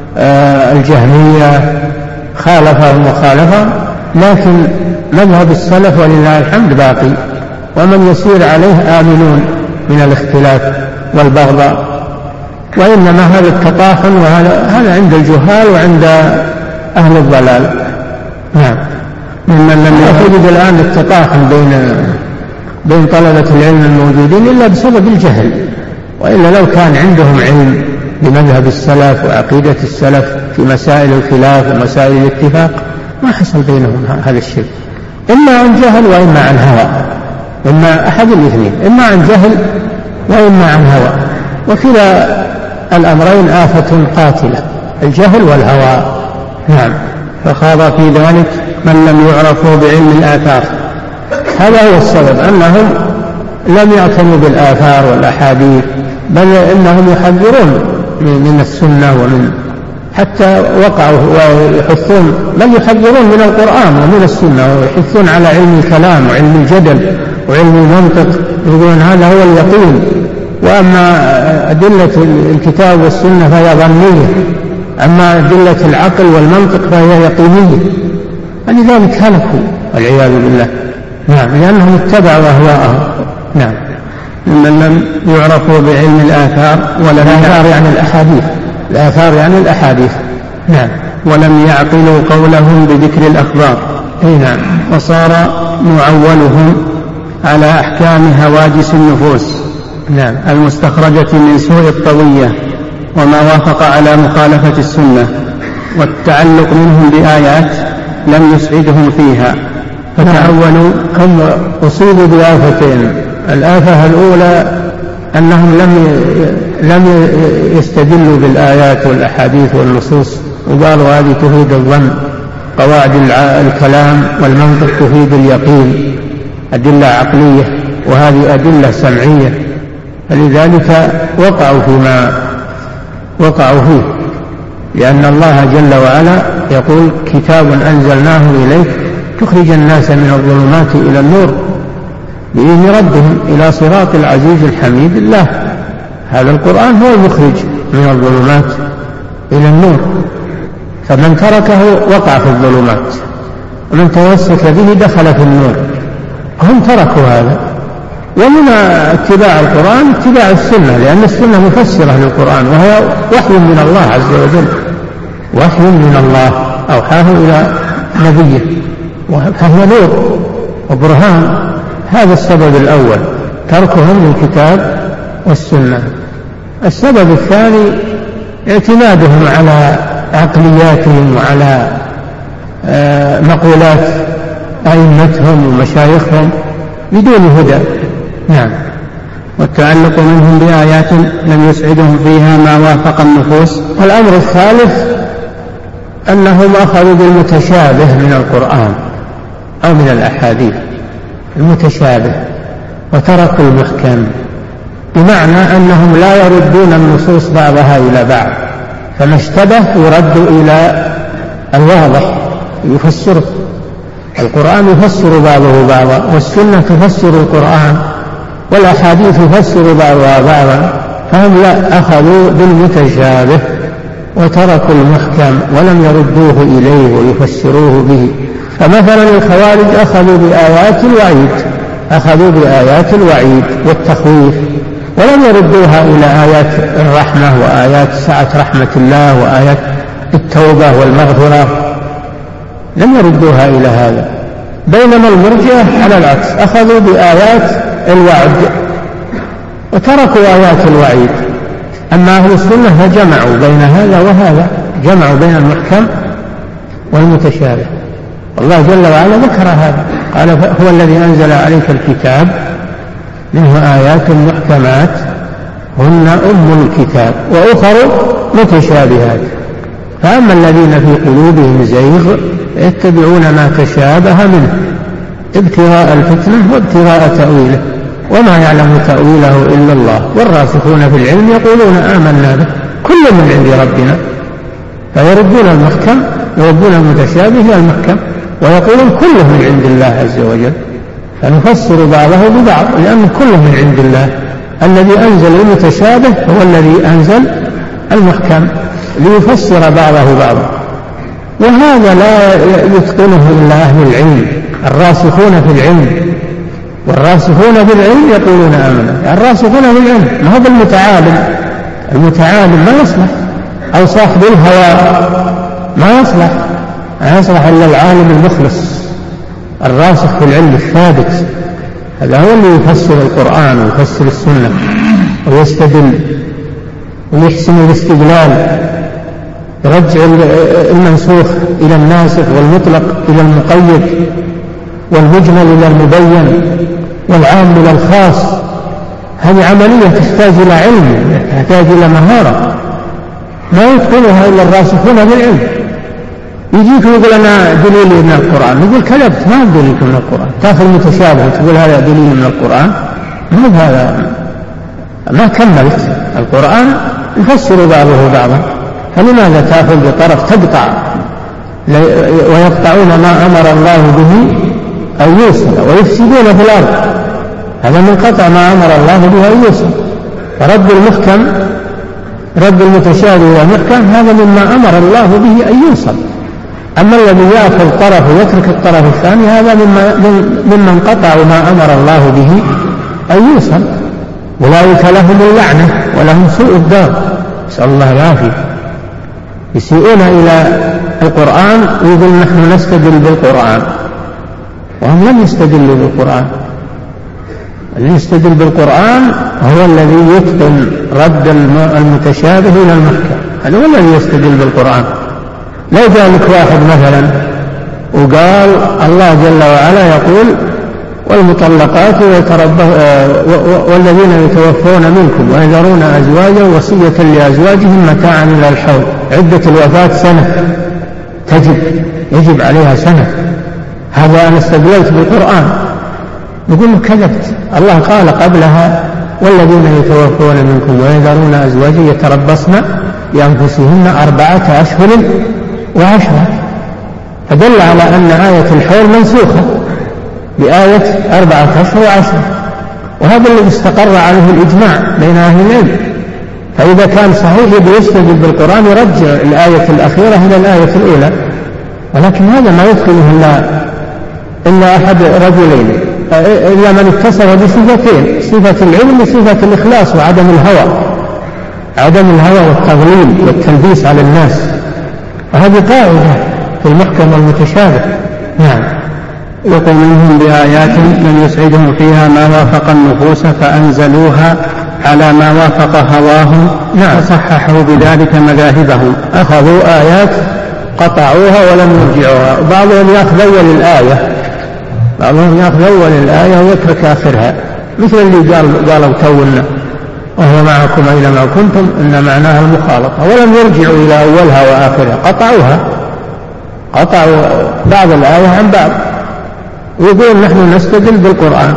الجهمية، خالفهم وخالفهم، لكن مذهب السلف ولله الحمد باقي، ومن يسير عليه آمنون من الاختلاف والبغضاء. وإنما هذا التطاحن وهذا عند الجهال وعند أهل الضلال. نعم. ممن لم يجد الآن التطاحن بين بين طلبة العلم الموجودين إلا بسبب الجهل، وإلا لو كان عندهم علم بمذهب السلف وعقيدة السلف في مسائل الخلاف ومسائل الاتفاق ما حصل بينهم هذا الشيء، إما عن جهل وإما عن هوى، إما أحد الاثنين، إما عن جهل وإما عن هوى، وكلا الأمرين آفة قاتلة، الجهل والهوى. نعم. فخاض في ذلك من لم يعرفوا بعلم الآثار. هذا هو السبب، أنهم لم يعتنوا بالآثار والأحاديث، بل إنهم يحذرون من السنة، ومن حتى وقعوا ويحثون، بل يحذرون من القرآن ومن السنة، ويحثون على علم الكلام وعلم الجدل وعلم المنطق، يقولون هذا هو اليقين، وأما أدلة الكتاب والسنة فهي ظنية، أما أدلة العقل والمنطق فهي يقينية، فلذلك هلكوا والعياذ بالله. نعم. لأنهم اتبعوا أهواءهم. نعم. ممن لم يعرفوا بعلم الآثار ولم الآثار يعني الأحاديث، الآثار يعني الأحاديث. نعم. ولم يعقلوا قولهم بذكر الأخبار. أي نعم. وصار معولهم على أحكام هواجس النفوس. نعم. المستخرجة من سوء الطوية وما وافق على مخالفة السنة، والتعلق منهم بآيات لم يسعدهم فيها فتعولوا. هم أصيبوا بآفتين، الآفة الأولى أنهم لم لم يستدلوا بالآيات والأحاديث والنصوص، وقالوا هذه تفيد الظن، قواعد الكلام والمنطق تفيد اليقين، أدلة عقلية، وهذه أدلة سمعية، فلذلك وقعوا فيما وقعوا فيه، لأن الله جل وعلا يقول كتاب أنزلناه إليك تخرج الناس من الظلمات إلى النور بإذن ربهم إلى صراط العزيز الحميد الله. هذا القرآن هو المخرج من الظلمات إلى النور، فمن تركه وقع في الظلمات، ومن تمسك به دخل في النور. هم تركوا هذا. ومن اتباع القرآن اتباع السنة، لأن السنة مفسرة للقرآن، وهي وحي من الله عز وجل، وحي من الله أوحاه إلى نبيه، فهي نور وبرهان. هذا السبب الأول، تركهم للكتاب والسنة. السبب الثاني اعتمادهم على عقلياتهم وعلى مقولات أئمتهم ومشايخهم بدون هدى. نعم. والتعلق منهم بآيات لم يسعدهم فيها ما وافق النفوس. والأمر الثالث أنهم أخذوا بالمتشابه من القرآن أو من الأحاديث، المتشابه، وتركوا المحكم، بمعنى أنهم لا يردون النصوص بعضها إلى بعض، فما اشتبه يرد إلى الواضح يفسره. القرآن يفسر بعضه بعضا، والسنة تفسر القرآن، والأحاديث تفسر بعضها بعضا، فهم لا أخذوا بالمتشابه وتركوا المحكم ولم يردوه إليه ويفسروه به. فمثلا الخوارج أخذوا بآيات الوعيد، أخذوا بآيات الوعيد والتخويف، ولم يردوها إلى آيات الرحمة وآيات سعة رحمة الله وآيات التوبة والمغفرة، لم يردوها إلى هذا. بينما المرجئة على العكس، أخذوا بآيات الوعد وتركوا آيات الوعيد. أما أهل السنة فجمعوا بين هذا وهذا، جمعوا بين المحكم والمتشابه. الله جل وعلا ذكر هذا، قال هو الذي أنزل عليك الكتاب منه آيات محكمات هن أم الكتاب وأخر متشابهات. فأما الذين في قلوبهم زيغ يتبعون ما تشابه منه ابتغاء الفتنة وابتغاء تأويله وما يعلم تأويله إلا الله والراسخون في العلم يقولون آمنا به كل من عند ربنا. فيردون المحكم يردون المتشابه إلى المحكم ويقولون كله من عند الله عز وجل. فنفسر بعضه ببعض لأن كله من عند الله. الذي أنزل المتشابه هو الذي أنزل المحكم ليفسر بعضه بعضا. وهذا لا يتقنه إلا أهل العلم الراسخون في العلم. والراسخون في العلم يقولون آمنا. الراسخون في العلم ما هو بالمتعالم. المتعالم ما يصلح أو صاحب الهوى ما يصلح ما يصلح إلا العالم المخلص الراسخ في العلم الثابت. هذا هو اللي يفسر القرآن ويفسر السنة ويستدل ويحسن الاستدلال يرجع المنسوخ إلى الناسخ والمطلق إلى المقيد والمجمل إلى المبين والعام إلى الخاص. هذه عملية تحتاج إلى علم تحتاج إلى مهارة ما يتقنها إلا الراسخون بالعلم. يجيك ويقول أنا دليلي من القرآن نقول كذبت ما دليلك من القرآن. تأخذ متشابه تقول هذا دليل من القرآن ما هذا ما كملت القرآن يفسر بعضه بعضا. فلماذا تأخذ بطرف تقطع ويقطعون ما أمر الله به أن يوصل ويفسدون في الأرض. هذا من قطع ما أمر الله به أن يوصل. فرد المحكم رد المتشابه والمحكم هذا مما أمر الله به أن يوصل. أما الذي يأخذ طرف ويترك الطرف الثاني هذا ممن قطعوا ما أمر الله به أن يوصل. أولئك لهم اللعنة ولهم سوء الدار نسأل الله العافية. يسيئون إلى القرآن ويقول نحن نستدل بالقرآن وهم لم يستدلوا بالقرآن. اللي يستدل بالقرآن هو الذي يتقن رد المتشابه إلى المحكم. هذا هو الذي يستدل بالقرآن. لو جاء لك واحد مثلا وقال الله جل وعلا يقول والمطلقات والذين يتوفون منكم ويذرون أزواجا وصية لأزواجهم متاعا إلى الحول عدة الوفاة سنة تجب يجب عليها سنة. هذا أنا استدللت بالقرآن. نقول له كذبت. الله قال قبلها والذين يتوفون منكم ويذرون أزواجا يتربصن بأنفسهن أربعة أشهر وعشرة. فدل على أن آية الحول منسوخة بآية أربعة أشهر وعشرة. وهذا الذي استقر عليه الإجماع بين أهل العلم. فإذا كان صحيح يستدل بالقرآن يرجع الآية الأخيرة إلى الآية الأولى. ولكن هذا ما يدخله إلا, إلا أحد رجلين إلا من اتصف بصفتين صفة العلم وصفة الإخلاص وعدم الهوى عدم الهوى والتضليل والتلبيس على الناس. وهذه قاعدة في المحكم والمتشابه. نعم. يقول منهم بآيات لم يسعدهم فيها ما وافق النفوس فأنزلوها على ما وافق هواهم نعم. فصححوا بذلك مذاهبهم. أخذوا آيات قطعوها ولم يرجعوها. بعضهم يأخذ أول الآية بعضهم يأخذ أول الآية ويترك آخرها مثل اللي قال قالوا تونا وهو معكم أينما كنتم إن معناها المخالطة ولم يرجعوا إلى أولها وآخرها قطعوها قطعوا بعض الآية عن بعض ويقول نحن نستدل بالقرآن.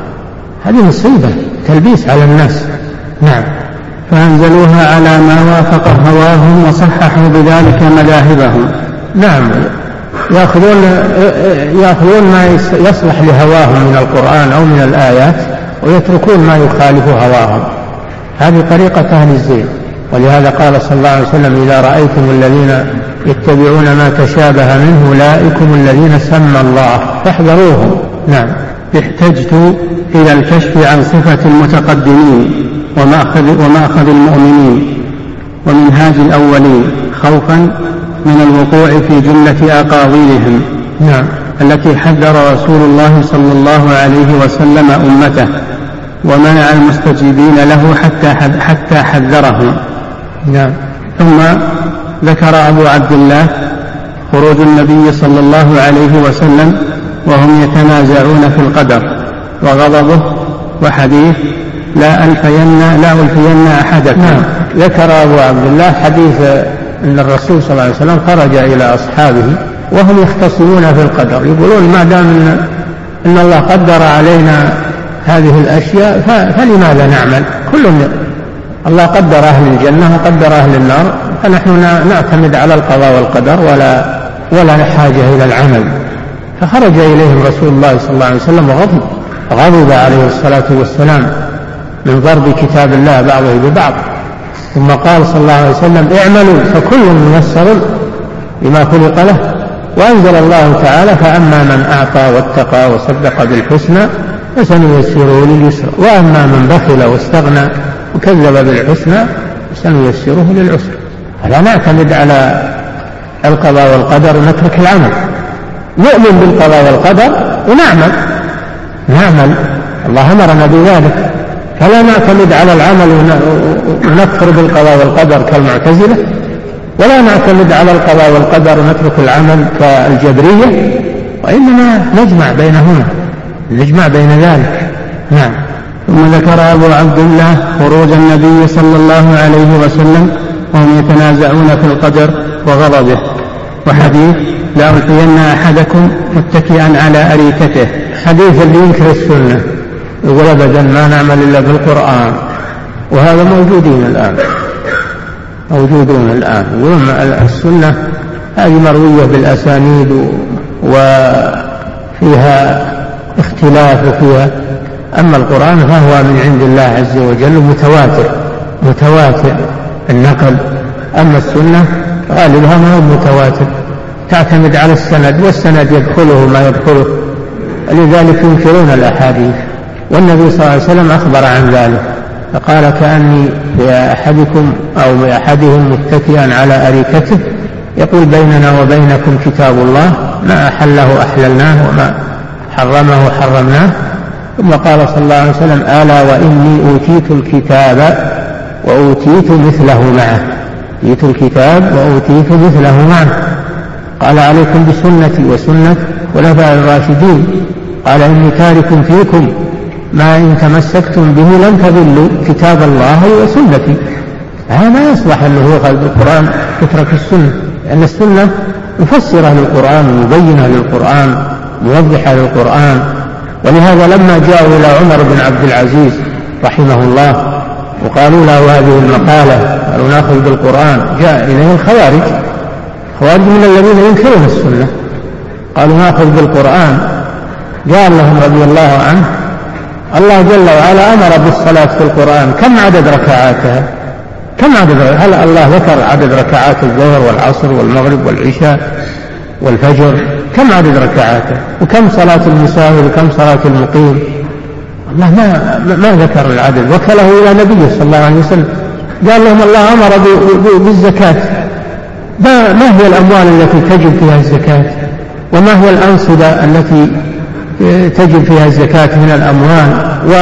هذه مصيبة تلبيس على الناس. نعم. فأنزلوها على ما وافق هواهم وصححوا بذلك مذاهبهم. نعم. يأخذون يأخذون ما يصلح لهواهم من القرآن أو من الآيات ويتركون ما يخالف هواهم. هذه طريقة أهل الزيغ. ولهذا قال صلى الله عليه وسلم إذا رأيتم الذين يتبعون ما تشابه منه أولئكم الذين سمى الله فاحذروهم. نعم. احتجت إلى الكشف عن صفة المتقدمين ومأخذ, ومأخذ المؤمنين ومنهاج الأولين خوفا من الوقوع في جملة أقاويلهم. نعم. التي حذر رسول الله صلى الله عليه وسلم أمته ومنع المستجيبين له حتى حتى حذرهم. نعم. ثم ذكر أبو عبد الله خروج النبي صلى الله عليه وسلم وهم يتنازعون في القدر وغضبه وحديث لا ألفين لا ألفين أحدكم. نعم. ذكر أبو عبد الله حديث أن الرسول صلى الله عليه وسلم خرج إلى أصحابه وهم يختصمون في القدر، يقولون ما دام إن, إن الله قدر علينا هذه الأشياء فلماذا نعمل؟ كل الله قدر أهل الجنة وقدر أهل النار، فنحن نعتمد على القضاء والقدر ولا ولا حاجة إلى العمل. فخرج إليهم رسول الله صلى الله عليه وسلم وغضب غضب عليه الصلاة والسلام من ضرب كتاب الله بعضه ببعض، ثم قال صلى الله عليه وسلم اعملوا فكل ميسر لما خلق له، وأنزل الله تعالى فأما من أعطى واتقى وصدق بالحسنى فسنيسره لليسرى وأما من بخل واستغنى وكذب بالحسنى فسنيسره للعسرى. فلا نعتمد على القضاء والقدر ونترك العمل، نؤمن بالقضاء والقدر ونعمل نعمل الله أمرنا بذلك، فلا نعتمد على العمل ونكفر بالقضاء والقدر كالمعتزلة، ولا نعتمد على القضاء والقدر ونترك العمل كالجبرية، وإنما نجمع بينهما نجمع بين ذلك. نعم. ثم ذكر أبو عبد الله خروج النبي صلى الله عليه وسلم وهم يتنازعون في القدر وغضبه، وحديث لا ألقين أحدكم متكئا على أريكته، حديث اللي ينكر السنة يقول أبدا ما نعمل إلا بالقرآن، وهذا موجودين الآن موجودون الآن يقولون السنة هذه مروية بالأسانيد وفيها اختلاف وفيها، أما القرآن فهو من عند الله عز وجل متواتر متواتر النقل، أما السنة غالبها ما هو متواتر، تعتمد على السند والسند يدخله ما يدخله، لذلك ينكرون الأحاديث. والنبي صلى الله عليه وسلم أخبر عن ذلك فقال كأني بأحدكم أو بأحدهم متكئا على أريكته يقول بيننا وبينكم كتاب الله ما أحله أحللناه وما حرمه حرمناه. ثم قال صلى الله عليه وسلم ألا وإني أوتيت الكتاب وأوتيت مثله معه، أوتيت الكتاب وأوتيت مثله معه. قال عليكم بسنتي وسنة خلفاء الراشدين، قال إني تارك فيكم ما إن تمسكتم به لن تضلوا كتاب الله وسنتي. هذا ما يصلح أنه يؤخذ بالقرآن يترك السنة، لأن السنة مفسرة للقرآن ومبينة للقرآن موضحة للقرآن. ولهذا لما جاءوا إلى عمر بن عبد العزيز رحمه الله وقالوا له هذه المقالة قالوا نأخذ بالقرآن، جاء إليه الخوارج خوارج من الذين ينكرون السنة قالوا نأخذ بالقرآن. قال لهم رضي الله عنه الله جل وعلا أمر بالصلاة في القرآن، كم عدد ركعاتها؟ كم عدد؟ هل الله ذكر عدد ركعات الظهر والعصر والمغرب والعشاء والفجر؟ كم عدد ركعاته؟ وكم صلاة المسافر وكم صلاة المقيم؟ الله ما, ما ذكر العدد، وكله إلى نبيه صلى الله عليه وسلم. قال لهم الله أمر بالزكاة، ما هي الأموال التي تجب فيها الزكاة وما هي الأنصبة التي تجب فيها الزكاة من الأموال؟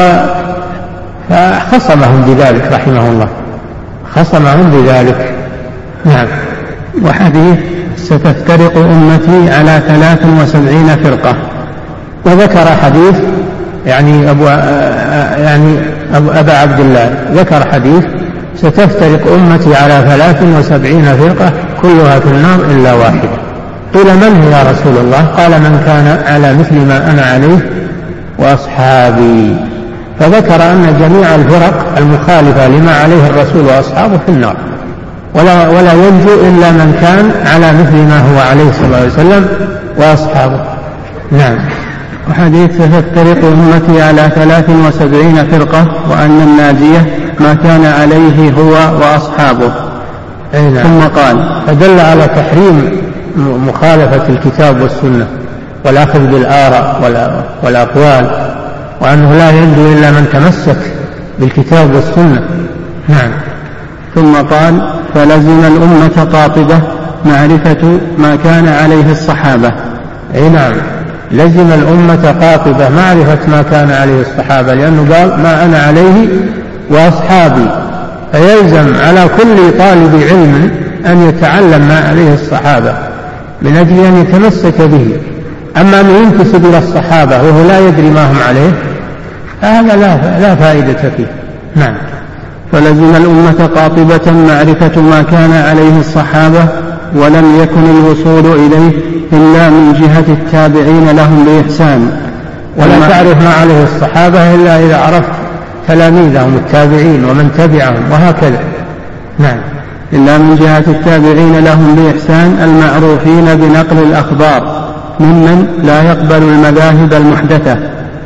فخصمهم بذلك رحمه الله، خصمهم بذلك. نعم. وحديث ستفترق أمتي على ثلاث وسبعين فرقة، وذكر حديث يعني أبو يعني أبو أبا عبد الله ذكر حديث ستفترق أمتي على ثلاث وسبعين فرقة كلها في النار إلا واحدة. قيل من هي يا رسول الله؟ قال من كان على مثل ما أنا عليه وأصحابي. فذكر أن جميع الفرق المخالفة لما عليه الرسول وأصحابه في النار، ولا, ولا ينجو إلا من كان على مثل ما هو عليه صلى الله عليه وسلم وأصحابه. نعم. وحديث ستفترق أمتي على ثلاث وسبعين فرقة وأن الناجية ما كان عليه هو وأصحابه. نعم. ثم قال فدل على تحريم مخالفة الكتاب والسنة والأخذ بالآراء والأقوال، وأنه لا ينجو إلا من تمسك بالكتاب والسنة. نعم. ثم قال فلزم الأمة قاطبة معرفة ما كان عليه الصحابة. أي نعم، لزم الأمة قاطبة معرفة ما كان عليه الصحابة، لأنه قال ما أنا عليه وأصحابي، فيلزم على كل طالب علم أن يتعلم ما عليه الصحابة من أجل أن يتمسك به. أما من ينتسب إلى الصحابة وهو لا يدري ما هم عليه فهذا لا, لا فائدة فيه. نعم. فلزم الأمة قاطبة معرفة ما كان عليه الصحابة، ولم يكن الوصول إليه إلا من جهة التابعين لهم بإحسان. ولا تعرف ما عليه الصحابة إلا إذا عرفت تلاميذهم التابعين ومن تبعهم وهكذا. نعم. إلا من جهة التابعين لهم بإحسان المعروفين بنقل الأخبار ممن لا يقبل المذاهب المحدثة،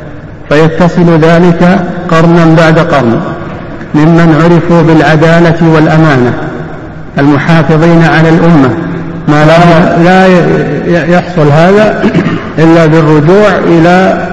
فيتصل ذلك قرنا بعد قرن، ممن عرفوا بالعدالة والأمانة المحافظين على الأمة. ما لا, لا يحصل هذا إلا بالرجوع إلى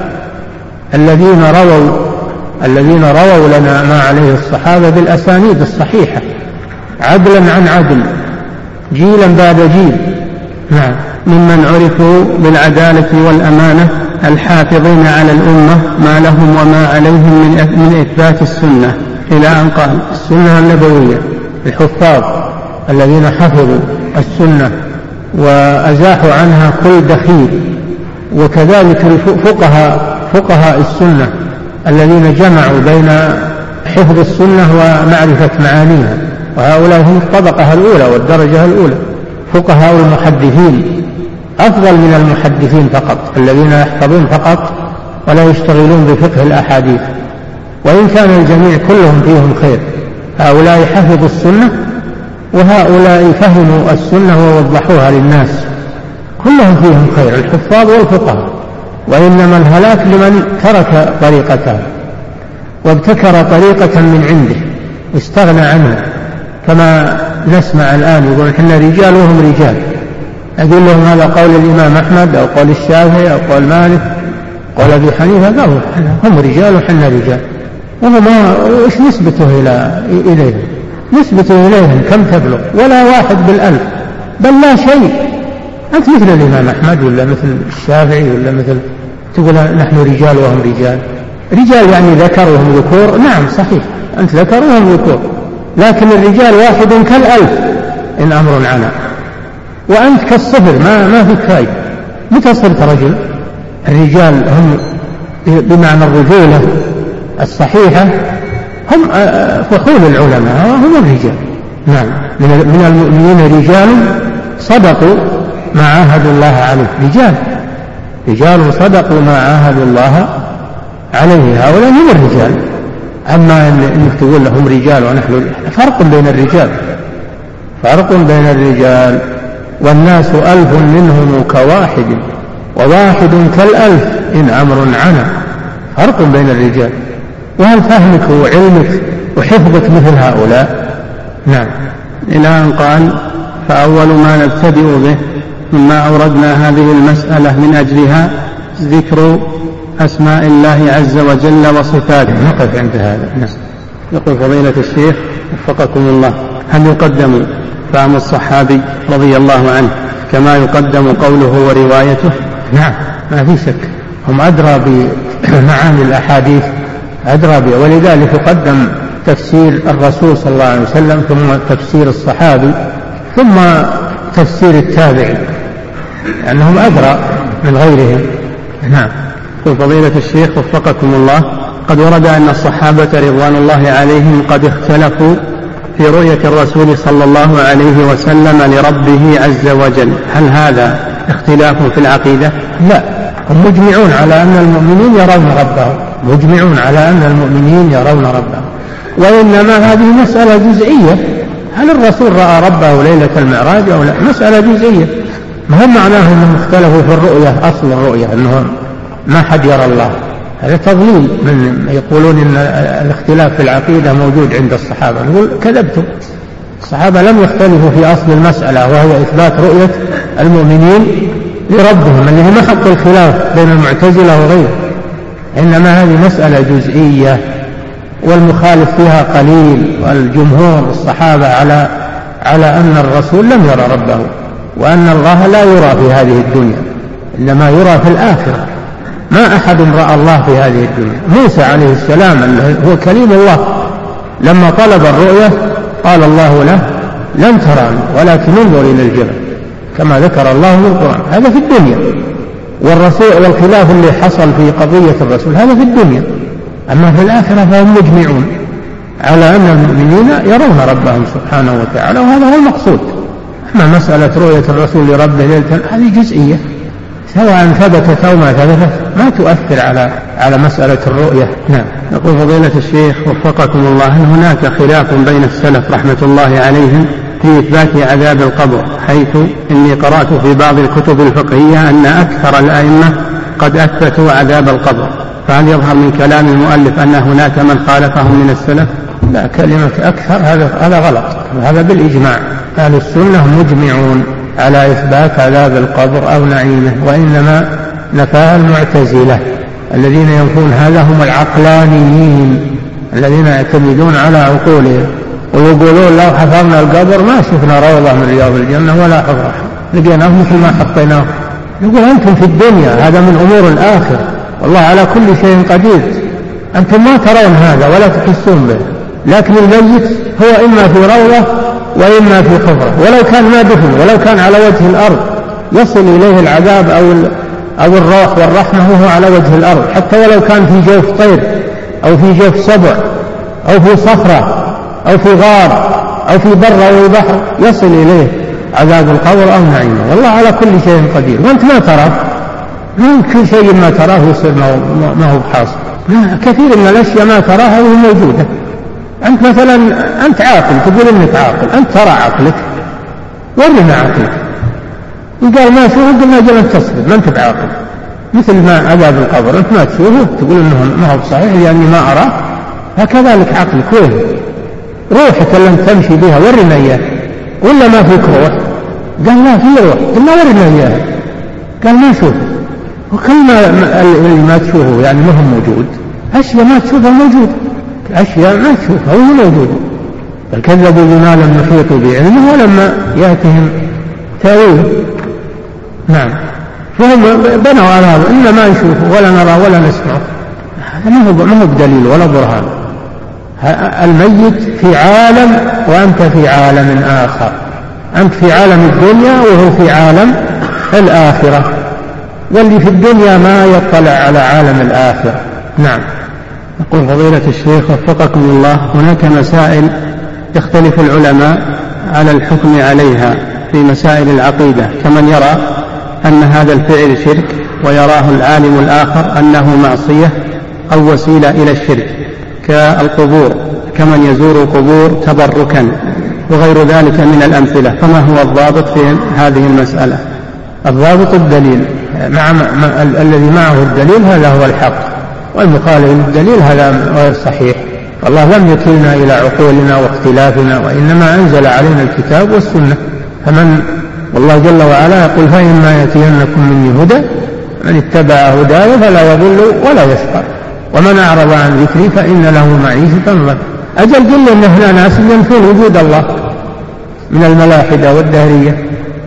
الذين رووا الذين رووا لنا ما عليه الصحابة بالأسانيد الصحيحة عدلا عن عدل، جيلا بعد جيل. نعم. ممن عرفوا بالعدالة والأمانة الحافظين على الأمة ما لهم وما عليهم من من إثبات السنة، إلى أن قال السنة النبوية، الحفاظ الذين حفظوا السنة وأزاحوا عنها كل دخيل، وكذلك الفقهاء فقهاء السنة الذين جمعوا بين حفظ السنة ومعرفة معانيها، وهؤلاء هم الطبقة الأولى والدرجة الأولى. فقهاء المحدثين أفضل من المحدثين فقط، الذين يحفظون فقط ولا يشتغلون بفقه الأحاديث، وإن كان الجميع كلهم فيهم خير. هؤلاء حفظوا السنة وهؤلاء فهموا السنة ووضحوها للناس، كلهم فيهم خير الحفاظ والفقهاء. وإنما الهلاك لمن ترك طريقته وابتكر طريقة من عنده واستغنى عنها، كما نسمع الآن يقول إحنا رجال وهم رجال. أقول لهم هذا قول الإمام أحمد أو قول الشافعي أو قول مالك قول أبي حنيفة، قالوا هم رجال وحنا رجال، وهم إيش نسبته إلى إليهم؟ نسبته إليهم كم تبلغ؟ ولا واحد بالألف، بل لا شيء. أنت مثل الإمام أحمد ولا مثل الشافعي ولا مثل تقول نحن رجال وهم رجال. رجال يعني ذكر وهم ذكور، نعم صحيح، أنت ذكر وهم ذكور، لكن الرجال واحد كالألف إن أمر عنا، وأنت كالصفر، ما, ما في فايدة. متى صرت رجل؟ الرجال هم بمعنى الرجولة الصحيحة هم فخور العلماء، هم الرجال. نعم. من المؤمنين رجال صدقوا ما عاهدوا الله عليه، رجال رجال صدقوا ما عاهدوا الله عليه، هؤلاء هم الرجال. أما إنك تقول لهم رجال ونحن، فرق بين الرجال، فرق بين الرجال. والناس ألف منهم كواحد وواحد كالألف إن أمر عنا، فرق بين الرجال. وهل فهمك وعلمك وحفظك مثل هؤلاء؟ نعم. إلى أن قال فأول ما نبتدئ به مما أوردنا هذه المسألة من أجلها ذكر أسماء الله عز وجل وصفاته. نقف عند هذا. نعم. يقول فضيلة الشيخ وفقكم الله، هل يقدم فهم الصحابي رضي الله عنه كما يقدم قوله وروايته؟ نعم ما في شك، هم أدرى بمعاني الأحاديث، أدرى بها، ولذلك يقدم تفسير الرسول صلى الله عليه وسلم ثم تفسير الصحابي ثم تفسير التابعي، لأنهم أدرى من غيرهم. نعم. فضيلة الشيخ وفقكم الله، قد ورد أن الصحابة رضوان الله عليهم قد اختلفوا في رؤية الرسول صلى الله عليه وسلم لربه عز وجل، هل هذا اختلاف في العقيدة؟ لا، هم مجمعون على أن المؤمنين يرون ربهم، مجمعون على أن المؤمنين يرون ربهم، وإنما هذه مسألة جزئية، هل الرسول رأى ربه ليلة المعراج أو لا؟ مسألة جزئية، ما هو معناه أنهم اختلفوا في الرؤية، أصل الرؤية أنهم ما حد يرى الله، هذا تضليل من يقولون إن الاختلاف في العقيدة موجود عند الصحابة. نقول كذبتم، الصحابة لم يختلفوا في أصل المسألة وهي إثبات رؤية المؤمنين لربهم، اللي هي محط الخلاف بين المعتزلة وغيره، إنما هذه مسألة جزئية والمخالف فيها قليل، والجمهور الصحابة على على أن الرسول لم يرى ربه، وأن الله لا يرى في هذه الدنيا إنما يرى في الآخرة. ما أحد رأى الله في هذه الدنيا. موسى عليه السلام هو كليم الله، لما طلب الرؤية قال الله له لن تراني ولكن انظر إلى الجبل كما ذكر الله في القرآن، هذا في الدنيا. والرسول والخلاف اللي حصل في قضية الرسول هذا في الدنيا، أما في الآخرة فهم مجمعون على أن المؤمنين يرون ربهم سبحانه وتعالى، وهذا هو المقصود. أما مسألة رؤية الرسول لربه ليلة هذه جزئية، سواء ثبتت أو ما ثبتت ما تؤثر على على مسألة الرؤية. نعم. يقول فضيلة الشيخ وفقكم الله، هل هناك خلاف بين السلف رحمة الله عليهم في إثبات عذاب القبر، حيث إني قرأت في بعض الكتب الفقهية أن أكثر الأئمة قد أثبتوا عذاب القبر، فهل يظهر من كلام المؤلف أن هناك من خالفهم من السلف؟ لا، كلمة أكثر هذا هذا غلط، هذا بالإجماع. أهل السنة مجمعون على إثبات عذاب القبر أو نعيمه، وإنما نفاه المعتزلة الذين ينفون هذا هم العقلانيين الذين يعتمدون على عقولهم ويقولون لو حفرنا القبر ما شفنا روضة من رياض الجنة ولا حفرة، لقيناه مثل ما حطيناه. يقول أنتم في الدنيا، هذا من أمور الآخرة، والله على كل شيء قدير، أنتم ما ترون هذا ولا تحسون به، لكن الميت هو إما في روضة وإما في حفرة، ولو كان ما دفن ولو كان على وجه الأرض يصل إليه العذاب أو أو الروح والرحمة وهو على وجه الأرض، حتى ولو كان في جوف طير أو في جوف سبع أو في صخرة أو في غار أو في بر أو البحر يصل إليه عذاب القبر أو نعيمه، والله على كل شيء قدير، وأنت ما ترى، ما كل شيء ما تراه يصير ما هو بحاصل. كثير من الأشياء ما تراها وهي موجودة. أنت مثلا أنت عاقل، تقول إنك عاقل، أنت ترى عقلك، ورنا عقلك. قال ما شوفه، قلنا جل أنت تصبر، ما أنت بعاقل. مثل ما عذاب القبر أنت ما تشوفه تقول إنه ما هو صحيح لأني ما أراه، هكذلك عقلك وين روحك اللي أنت تمشي بها، ورنا إياه. ولا ما فيك روح؟ قال لا في روح، قلنا ورنا إياه. قال ما شوفه، وكل ما اللي ما تشوفه يعني ما هو موجود، أشياء ما تشوفها موجود، أشياء ما تشوفها وهي موجودة. بل كذبوا بما لم يحيطوا بعلمه ولما يأتهم تأويله. نعم. فهم بنوا على هذا، إن ما نشوفه ولا نرى ولا نسمع، هذا ما هو ما هو بدليل ولا برهان. الميت في عالم وأنت في عالم آخر، أنت في عالم الدنيا وهو في عالم الآخرة، واللي في الدنيا ما يطلع على عالم الآخرة. نعم. يقول فضيلة الشيخ وفقكم الله، هناك مسائل يختلف العلماء على الحكم عليها في مسائل العقيدة، كمن يرى أن هذا الفعل شرك ويراه العالم الآخر أنه معصية أو وسيلة إلى الشرك، كالقبور، كمن يزور القبور تبركا وغير ذلك من الأمثلة، فما هو الضابط في هذه المسألة؟ الضابط الدليل، مع مع الذي معه الدليل هذا هو الحق، والمخالف للدليل هذا غير صحيح. والله لم يكلنا إلى عقولنا واختلافنا، وإنما أنزل علينا الكتاب والسنة. فمن والله جل وعلا يقول فإما يأتينكم مني هدى من اتبع هداي فلا يضل ولا يشقى ومن أعرض عن ذكري فإن له معيشة ضنكا. أجل قل إن هنا ناس ينفون وجود الله من الملاحدة والدهرية،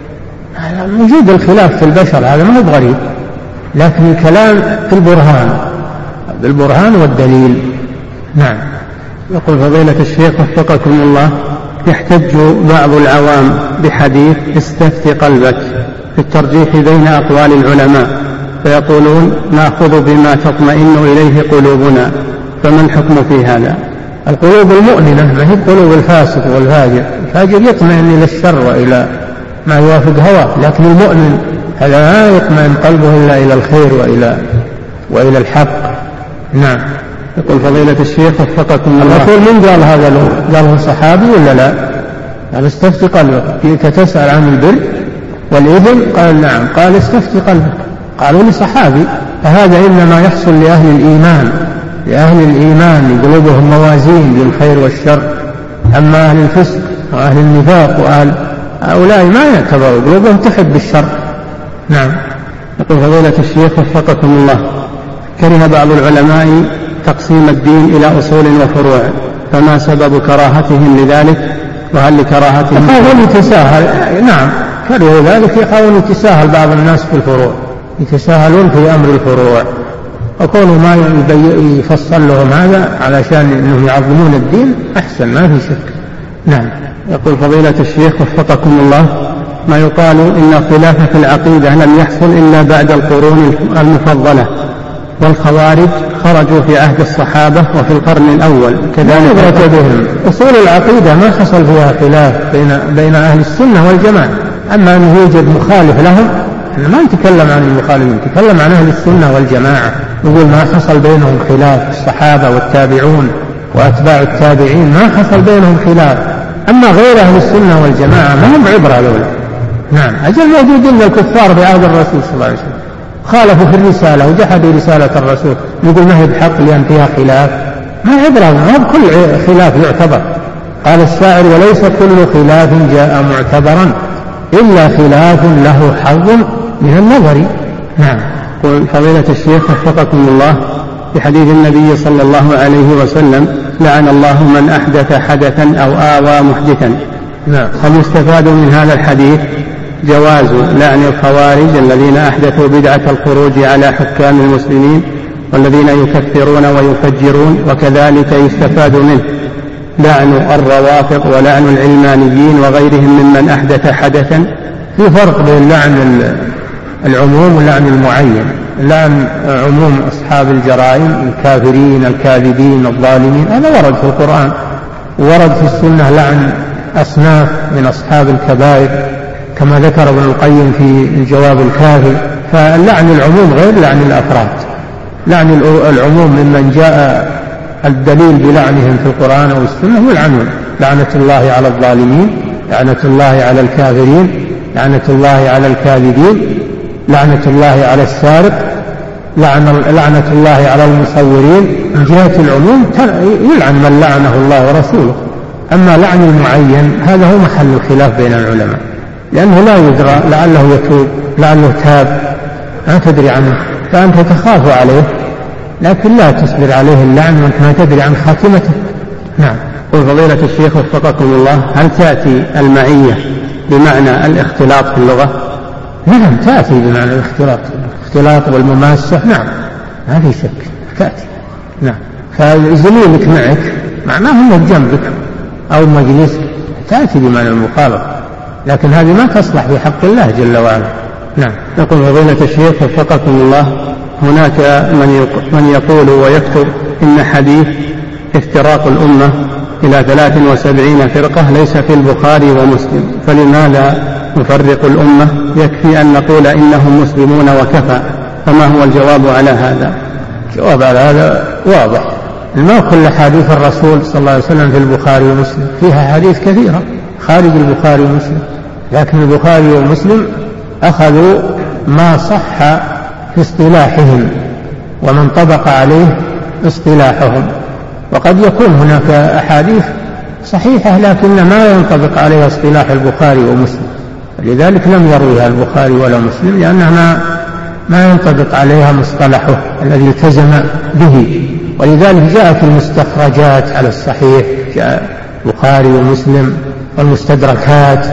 وجود الخلاف في البشر هذا ما هو غريب، لكن الكلام في البرهان بالبرهان والدليل. نعم. يقول فضيلة الشيخ وفقكم الله، يحتج بعض العوام بحديث استفت قلبك في الترجيح بين أقوال العلماء، فيقولون نأخذ بما تطمئن إليه قلوبنا، فما الحكم في هذا؟ القلوب المؤمنة ما هي قلوب الفاسق والفاجر، الفاجر يطمئن إلى الشر وإلى ما يوافق هواه، لكن المؤمن هذا لا يطمئن قلبه إلا إلى الخير وإلى وإلى الحق. نعم. يقول فضيلة الشيخ وفقكم الله، الرسول من قال هذا له؟ قاله صحابي ولا لا؟ قال استفتي قلبك، جئت تسأل عن البر والإذن؟ قال نعم. قال استفتي قلبك، قالوا لصحابي. فهذا إنما يحصل لأهل الإيمان، لأهل الإيمان قلوبهم موازين للخير والشر. أما أهل الفسق وأهل النفاق وأهل هؤلاء ما يعتبروا قلوبهم تحب الشر. نعم. يقول فضيلة الشيخ وفقكم الله، كره بعض العلماء تقسيم الدين إلى أصول وفروع، فما سبب كراهتهم لذلك؟ وهل لكراهتهم يخافون يتساهل؟ نعم، كرهوا ذلك، يخافون يتساهل بعض الناس في الفروع، يتساهلون في أمر الفروع، وكونوا ما يفصل لهم هذا علشان أنهم يعظمون الدين أحسن، ما في شك. نعم. يقول فضيلة الشيخ وفقكم الله، ما يقال إن خلاف في العقيدة لم يحصل إلا بعد القرون المفضلة، والخوارج خرجوا في عهد الصحابة وفي القرن الأول كذلك بهم. أصول العقيدة ما حصل فيها خلاف بين, بين أهل السنة والجماعة. أما أنه يوجد مخالف لهم ما نتكلم عن المخالفين، نتكلم عن أهل السنة والجماعة. نقول ما حصل بينهم خلاف، الصحابة والتابعون وأتباع التابعين ما حصل بينهم خلاف. أما غير أهل السنة والجماعة ما هم عبرة لولا. نعم، أجل موجودين الكفار بعهد الرسول صلى الله عليه وسلم خالفوا في الرسالة وجحدوا رسالة الرسول، نقول ما هي بحق لأن فيها خلاف؟ ما عبرة، ما بكل خلاف يعتبر. قال الشاعر: وليس كل خلاف جاء معتبرا إلا خلاف له حظ من النظر. نعم. قل فضيلة الشيخ وفقكم الله، في حديث النبي صلى الله عليه وسلم: لعن الله من أحدث حدثا أو آوى محدثا. نعم. هل يستفاد من هذا الحديث جواز لعن الخوارج الذين أحدثوا بدعة الخروج على حكام المسلمين والذين يكفرون ويفجرون، وكذلك يستفاد منه لعن الروافض ولعن العلمانيين وغيرهم ممن أحدث حدثا؟ في فرق بين لعن العموم ولعن المعين. لعن عموم أصحاب الجرائم الكافرين الكاذبين الظالمين هذا ورد في القرآن، ورد في السنة لعن أصناف من أصحاب الكبائر كما ذكر ابن القيم في الجواب الكافي. فلعن العموم غير لعن الأفراد. لعن العموم ممن جاء الدليل بلعنهم في القرآن أو السنة يلعنون: لعنة الله على الظالمين، لعنة الله على الكافرين، لعنة الله على الكاذبين، لعنة الله على السارق، لعنة الله على المصورين. من جهة العموم يلعن من لعنه الله ورسوله. أما لعن المعين هذا هو محل الخلاف بين العلماء، لأنه لا يدرى، لعله يتوب، لعله تاب، ما تدري عنه، فأنت تخاف عليه لكن لا تصبر عليه اللعن وأنت ما تدري عن خاتمته. نعم. وفضيلة الشيخ وفقكم الله، هل تأتي المعية بمعنى الاختلاط في اللغة؟ نعم تأتي بمعنى الاختلاط، الاختلاط والمماسة. نعم ما في شك تأتي. نعم. فزميلك معك معناه انه جنبك أو مجلس، تأتي بمعنى المخالطة، لكن هذه ما تصلح في حق الله جل وعلا. نعم. يقول فضيلة الشيخ وفقكم الله، هناك من يقول ويكتب إن حديث افتراق الأمة إلى ثلاث وسبعين فرقة ليس في البخاري ومسلم، فلماذا نفرق الأمة؟ يكفي أن نقول إنهم مسلمون وكفى. فما هو الجواب على هذا؟ الجواب على هذا واضح، ما كل حديث الرسول صلى الله عليه وسلم في البخاري ومسلم، فيها حديث كثيرة خارج البخاري ومسلم، لكن البخاري ومسلم أخذوا ما صح في اصطلاحهم ومن طبق عليه اصطلاحهم. وقد يكون هناك أحاديث صحيحة لكن ما ينطبق عليها اصطلاح البخاري ومسلم، لذلك لم يرويها البخاري ولا مسلم، لأنها ما, ما ينطبق عليها مصطلحه الذي التزم به. ولذلك جاءت المستخرجات على الصحيح، جاء البخاري ومسلم والمستدركات.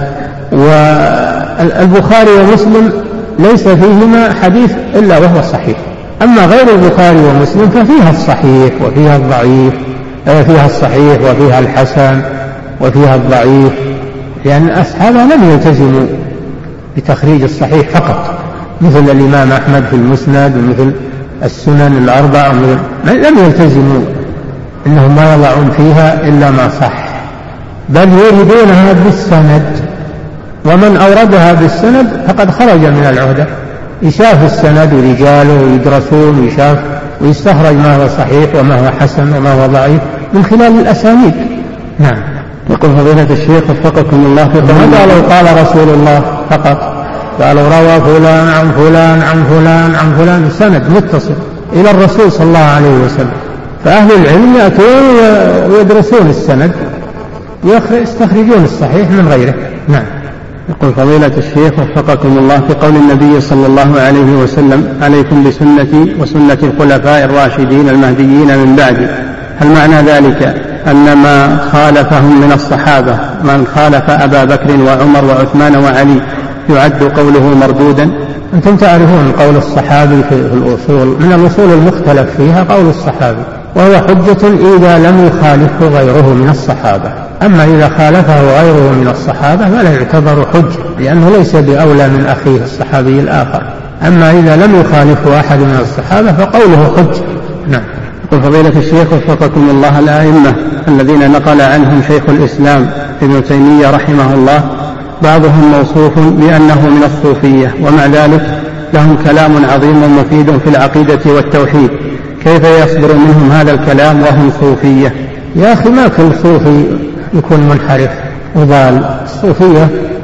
والبخاري ومسلم ليس فيهما حديث إلا وهو صحيح، أما غير البخاري ومسلم ففيها الصحيح وفيها الضعيف، فيها الصحيح وفيها الحسن وفيها الضعيف، لأن أصحابها لم يلتزموا بتخريج الصحيح فقط، مثل الإمام أحمد في المسند ومثل السنن الأربعة، لم يلتزموا إنهم ما يضعون فيها إلا ما صح، بل يريدونها بالسند، ومن أوردها بالسند فقد خرج من العهدة. يشاف السند ورجاله ويدرسون ويشاف ويستخرج ما هو صحيح وما هو حسن وما هو ضعيف من خلال الأسانيد. نعم. يقول فضيلة الشيخ وفقكم الله، في ما قالوا قال رسول الله فقط، قالوا روى فلان عن فلان عن فلان عن فلان، سند متصل إلى الرسول صلى الله عليه وسلم. فأهل العلم يأتون ويدرسون السند ويستخرجون الصحيح من غيره. نعم. يقول فضيلة الشيخ وفقكم الله، في قول النبي صلى الله عليه وسلم: عليكم بسنتي وسنة الخلفاء الراشدين المهديين من بعدي، هل معنى ذلك أن ما خالفهم من الصحابة، من خالف أبا بكر وعمر وعثمان وعلي، يعد قوله مردودا؟ أنتم تعرفون قول الصحابي في الأصول، من الأصول المختلف فيها قول الصحابي، وهو حجة إذا لم يخالفه غيره من الصحابة. أما إذا خالفه غيره من الصحابة فلا يعتبر حجة، لأنه ليس بأولى من أخيه الصحابي الآخر. أما إذا لم يخالفه أحد من الصحابة فقوله حجة. نعم. يقول فضيلة الشيخ وفقكم الله، الأئمة الذين نقل عنهم شيخ الإسلام ابن تيمية رحمه الله بعضهم موصوف بأنه من الصوفية، ومع ذلك لهم كلام عظيم مفيد في العقيدة والتوحيد، كيف يصدر منهم هذا الكلام وهم صوفية؟ يا أخي ما كل صوفي يكون منحرف وضال. الصوفية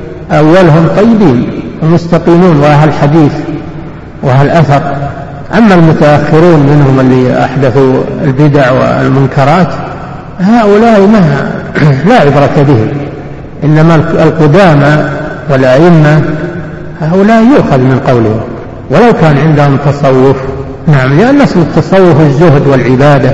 أولهم طيبين ومستقيمون وأهل الحديث وأهل الأثر، أما المتأخرون منهم اللي أحدثوا البدع والمنكرات هؤلاء ما لا عبرة بهم، إنما القدامى والأئمة هؤلاء يؤخذ من قولهم ولو كان عندهم تصوف. نعم، لأن أصل التصوف الزهد والعبادة،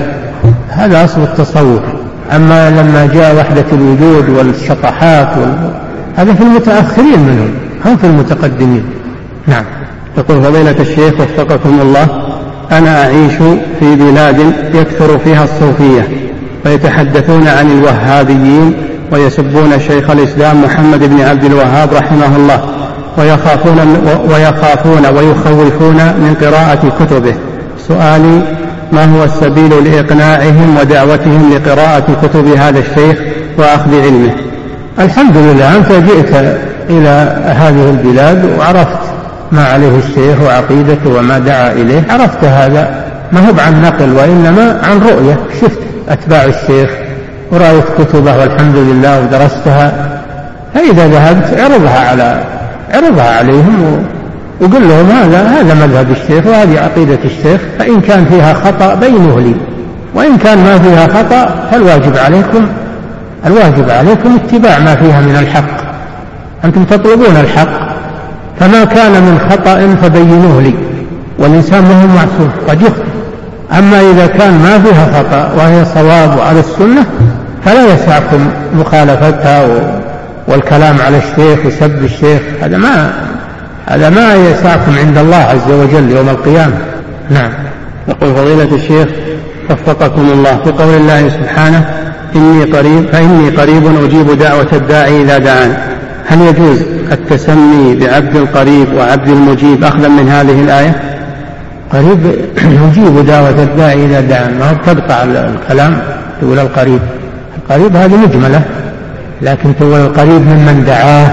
هذا أصل التصوف. أما لما جاء وحدة الوجود والشطحات وال... هذا في المتأخرين منهم، هم في المتقدمين. نعم. يقول فضيلة الشيخ وفقكم الله، أنا أعيش في بلاد يكثر فيها الصوفية ويتحدثون عن الوهابيين ويسبون شيخ الإسلام محمد بن عبد الوهاب رحمه الله، ويخافون, ويخافون ويخوفون من قراءة كتبه. سؤالي ما هو السبيل لإقناعهم ودعوتهم لقراءة كتب هذا الشيخ وأخذ علمه؟ الحمد لله أنت جئت إلى هذه البلاد وعرفت ما عليه الشيخ وعقيدته وما دعا إليه، عرفت هذا ما هو عن نقل وإنما عن رؤية، شفت أتباع الشيخ ورأيت كتبه والحمد لله ودرستها، فإذا ذهبت عرضها على عرضها عليهم وقل لهم هذا هذا مذهب الشيخ وهذه عقيدة الشيخ، فإن كان فيها خطأ بينوه لي، وإن كان ما فيها خطأ فالواجب عليكم الواجب عليكم اتباع ما فيها من الحق، أنتم تطلبون الحق، فما كان من خطأ فبينوه لي، والإنسان ما هو معصوم قد يخطئ. أما إذا كان ما فيها خطأ وهي صواب وعلى السنة فلا يسعكم مخالفتها والكلام على الشيخ وسب الشيخ، هذا ما هذا ما يسعكم عند الله عز وجل يوم القيامة. نعم. يقول فضيلة الشيخ وفقكم الله، في قول الله سبحانه إني قريب فإني قريب أجيب دعوة الداعي إذا دعان، هل يجوز التسمي بعبد القريب وعبد المجيب أخذا من هذه الآية؟ قريب يجيب دعوة الداعي إذا دعان، ما تبقى الكلام تقول القريب، القريب هذه مجملة، لكن تقول القريب ممن دعاه،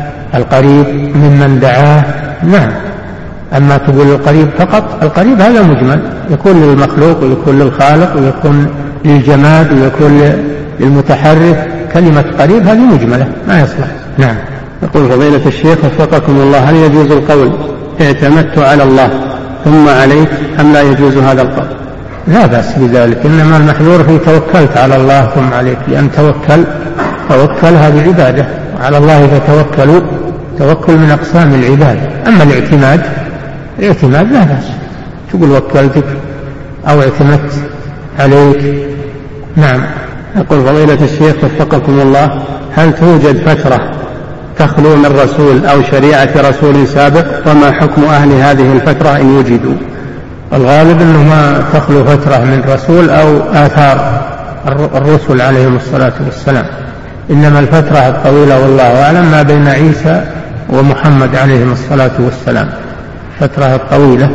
القريب ممن دعاه. نعم. أما تقول القريب فقط، القريب هذا مجمل، يكون للمخلوق ويكون للخالق ويكون للجماد ويكون للمتحرك، كلمة قريب هذه مجملة ما يصلح. نعم. يقول فضيلة الشيخ وفقكم الله، هل يجوز القول اعتمدت على الله ثم عليك أم لا يجوز هذا القول؟ لا بأس بذلك، إنما المحذور في توكلت على الله ثم عليك، لأن توكل توكل هذه عبادة، وعلى الله إذا توكلوا توكل من أقسام العبادة. أما الاعتماد الاعتماد لا بأس، تقول وكلتك أو اعتمدت عليك. نعم. يقول فضيلة الشيخ وفقكم الله، هل توجد فترة تخلو من رسول أو شريعة رسول سابق، وما حكم أهل هذه الفترة إن وجدوا؟ الغالب أنه ما تخلو فترة من رسول أو آثار الرسل عليهم الصلاة والسلام، إنما الفترة الطويلة والله أعلم ما بين عيسى ومحمد عليهم الصلاة والسلام، فترة الطويلة،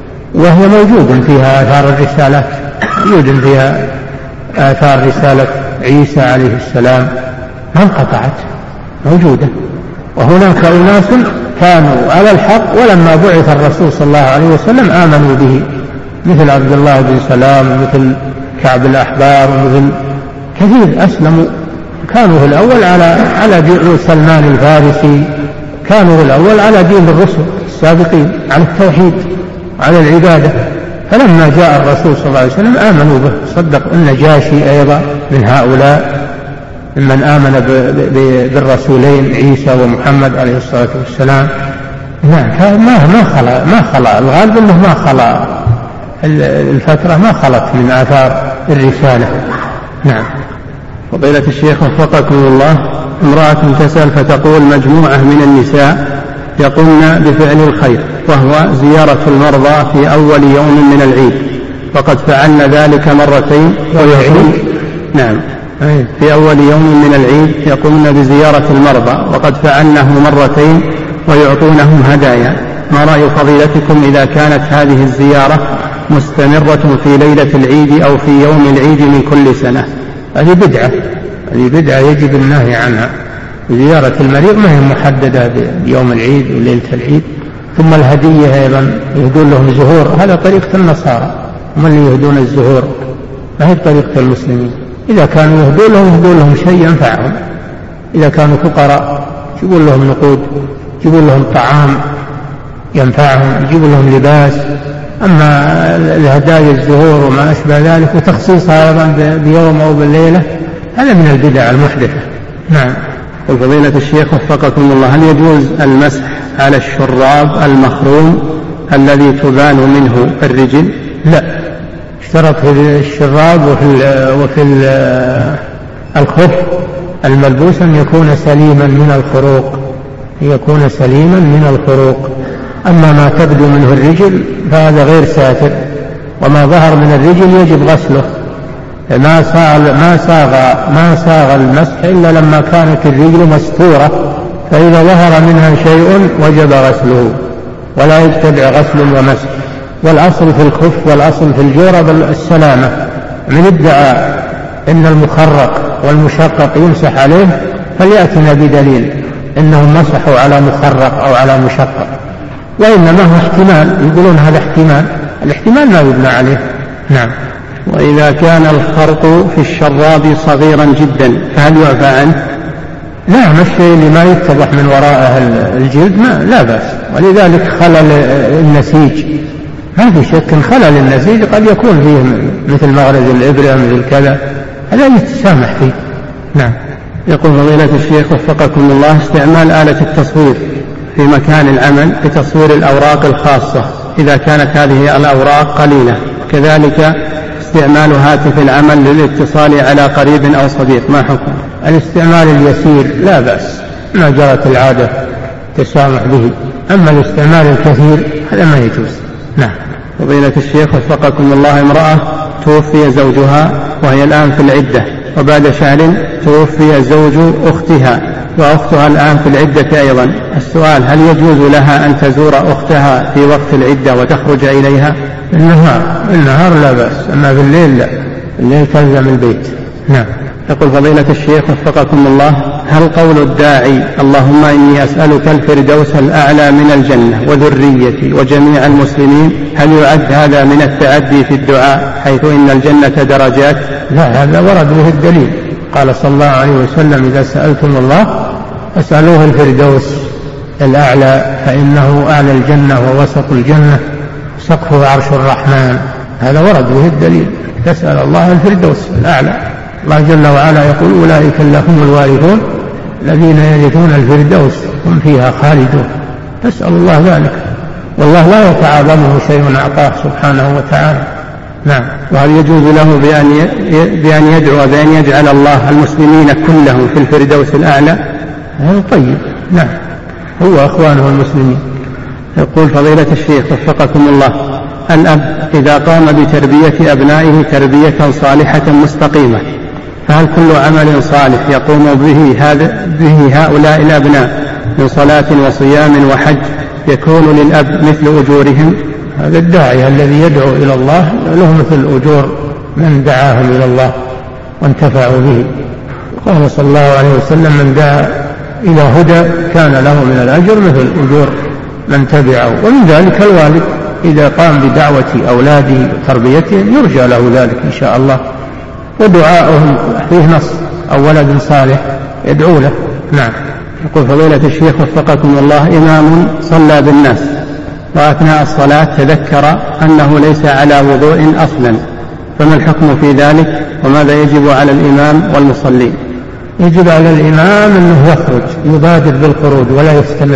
وهي موجود فيها آثار الرسالات، موجود فيها آثار رسالة عيسى عليه السلام ما انقطعت، موجودة. وهناك أناس كانوا على الحق ولما بعث الرسول صلى الله عليه وسلم آمنوا به، مثل عبد الله بن سلام ومثل كعب الأحبار ومثل كثير أسلموا، كانوا في الأول على على دين سلمان الفارسي، كانوا في الأول على دين الرسل السابقين، على التوحيد على العبادة، فلما جاء الرسول صلى الله عليه وسلم آمنوا به، صدق النجاشي أيضا من هؤلاء ممن آمن بالرسولين عيسى ومحمد عليه الصلاة والسلام. نعم. ما ما خلا ما خلا الغالب أنه ما خلا الفترة ما خلت من آثار الرسالة. نعم. فضيلة الشيخ وفقكم الله، امرأة تسأل فتقول مجموعة من النساء يقومن بفعل الخير وهو زيارة المرضى في أول يوم من العيد، وقد فعلن ذلك مرتين ويعود. نعم. في أول يوم من العيد يقومن بزيارة المرضى وقد فعلنه مرتين ويعطونهم هدايا، ما رأي فضيلتكم إذا كانت هذه الزيارة مستمرة في ليلة العيد أو في يوم العيد من كل سنة؟ هذه بدعة، هذه بدعة يجب النهي عنها. زيارة المريض ما هي محددة بيوم العيد وليلة العيد. ثم الهدية أيضا يهدون لهم زهور، هذا طريقة النصارى، هم اللي يهدون الزهور، ما هي طريقة المسلمين. إذا كانوا يهدون لهم يهدون لهم شيء ينفعهم، إذا كانوا فقراء يجيبون لهم نقود، يجيبون لهم طعام ينفعهم، يجيبون لهم لباس. أما الهدايا الزهور وما أشبه ذلك وتخصيصها أيضا بيوم أو بالليلة هذا من البدع المحدثة. نعم. وفضيلة الشيخ وفقكم الله، هل يجوز المسح على الشراب المخروم الذي تبان منه الرجل؟ لا، اشترط في الشراب وفي وفي الخف الملبوس أن يكون سليما من الخروق، يكون سليما من الخروق. أما ما تبدو منه الرجل فهذا غير ساتر، وما ظهر من الرجل يجب غسله. ما صاغ ما صاغ ما صاغ المسح إلا لما كانت الرجل مستورة، فإذا ظهر منها شيء وجب غسله، ولا يتبع غسل ومسح. والأصل في الخف والأصل في الجورب السلامة. من ادعى إن المخرق والمشقق يمسح عليه فليأتنا بدليل إنهم مسحوا على مخرق أو على مشقق، وإنما هو احتمال، يقولون هذا احتمال، الاحتمال ما يبنى عليه. نعم. وإذا كان الخرق في الشراب صغيرا جدا فهل يعفى عنه؟ نعم، الشيء اللي ما يتضح من وراءه الجلد ما لا بأس. ولذلك خلل النسيج، ما في شك خلل النسيج قد يكون فيه مثل مغرز الإبرة مثل كذا، هذا يتسامح فيه. نعم. يقول فضيلة الشيخ وفقكم الله، استعمال آلة التصوير في مكان العمل لتصوير الأوراق الخاصة إذا كانت هذه الأوراق قليلة، كذلك استعمال هاتف العمل للاتصال على قريب أو صديق، ما حكم؟ الاستعمال اليسير لا بأس، ما جرت العادة تسامح به. أما الاستعمال الكثير هذا ما يجوز. نعم. فضيلة الشيخ وفقكم الله، امرأة توفي زوجها وهي الآن في العدة، وبعد شهر توفي زوج أختها وأختها الآن في العدة أيضا. السؤال: هل يجوز لها أن تزور أختها في وقت العدة وتخرج إليها؟ النهار النهار لا بأس، أما بالليل لا، الليل تلزم البيت. نعم. يقول فضيلة الشيخ وفقكم الله، هل قول الداعي اللهم إني أسألك الفردوس الأعلى من الجنة وذريتي وجميع المسلمين، هل يعد هذا من التعدي في الدعاء حيث إن الجنة درجات؟ لا، هذا ورد به الدليل. قال صلى الله عليه وسلم: إذا سألتم الله فاسألوه الفردوس الأعلى فإنه أعلى الجنة ووسط الجنة سقفه عرش الرحمن. هذا ورد به الدليل، تسأل الله الفردوس الأعلى. الله جل وعلا يقول: أولئك هم الوارثون الذين يرثون الفردوس هم فيها خالدون. نسأل الله ذلك، والله لا يتعاظمه شيء أعطاه سبحانه وتعالى. نعم. وهل يجوز له بأن بأن يدعو بأن يجعل الله المسلمين كلهم في الفردوس الأعلى؟ هذا طيب. نعم، هو أخوانه المسلمين. يقول فضيلة الشيخ وفقكم الله، الأب إذا قام بتربية أبنائه تربية صالحة مستقيمة، فهل كل عمل صالح يقوم به, هذا به هؤلاء الأبناء من صلاة وصيام وحج يكون للأب مثل أجورهم؟ هذا الداعي الذي يدعو إلى الله له مثل أجور من دعاهم إلى الله وانتفعوا به. قال صلى الله عليه وسلم: من دعا إلى هدى كان له من الأجر مثل أجور من تبعه. ومن ذلك الوالد إذا قام بدعوة أولاده وتربيتهم يرجى له ذلك إن شاء الله، ودعاؤهم فيه نص: أو ولد صالح يدعو له. نعم. يقول فضيلة الشيخ وفقكم الله، إمام صلى بالناس وأثناء الصلاة تذكر أنه ليس على وضوء أصلا، فما الحكم في ذلك وماذا يجب على الإمام والمصلين؟ يجب على الإمام أنه يخرج، يبادر بالخروج ولا يستمر،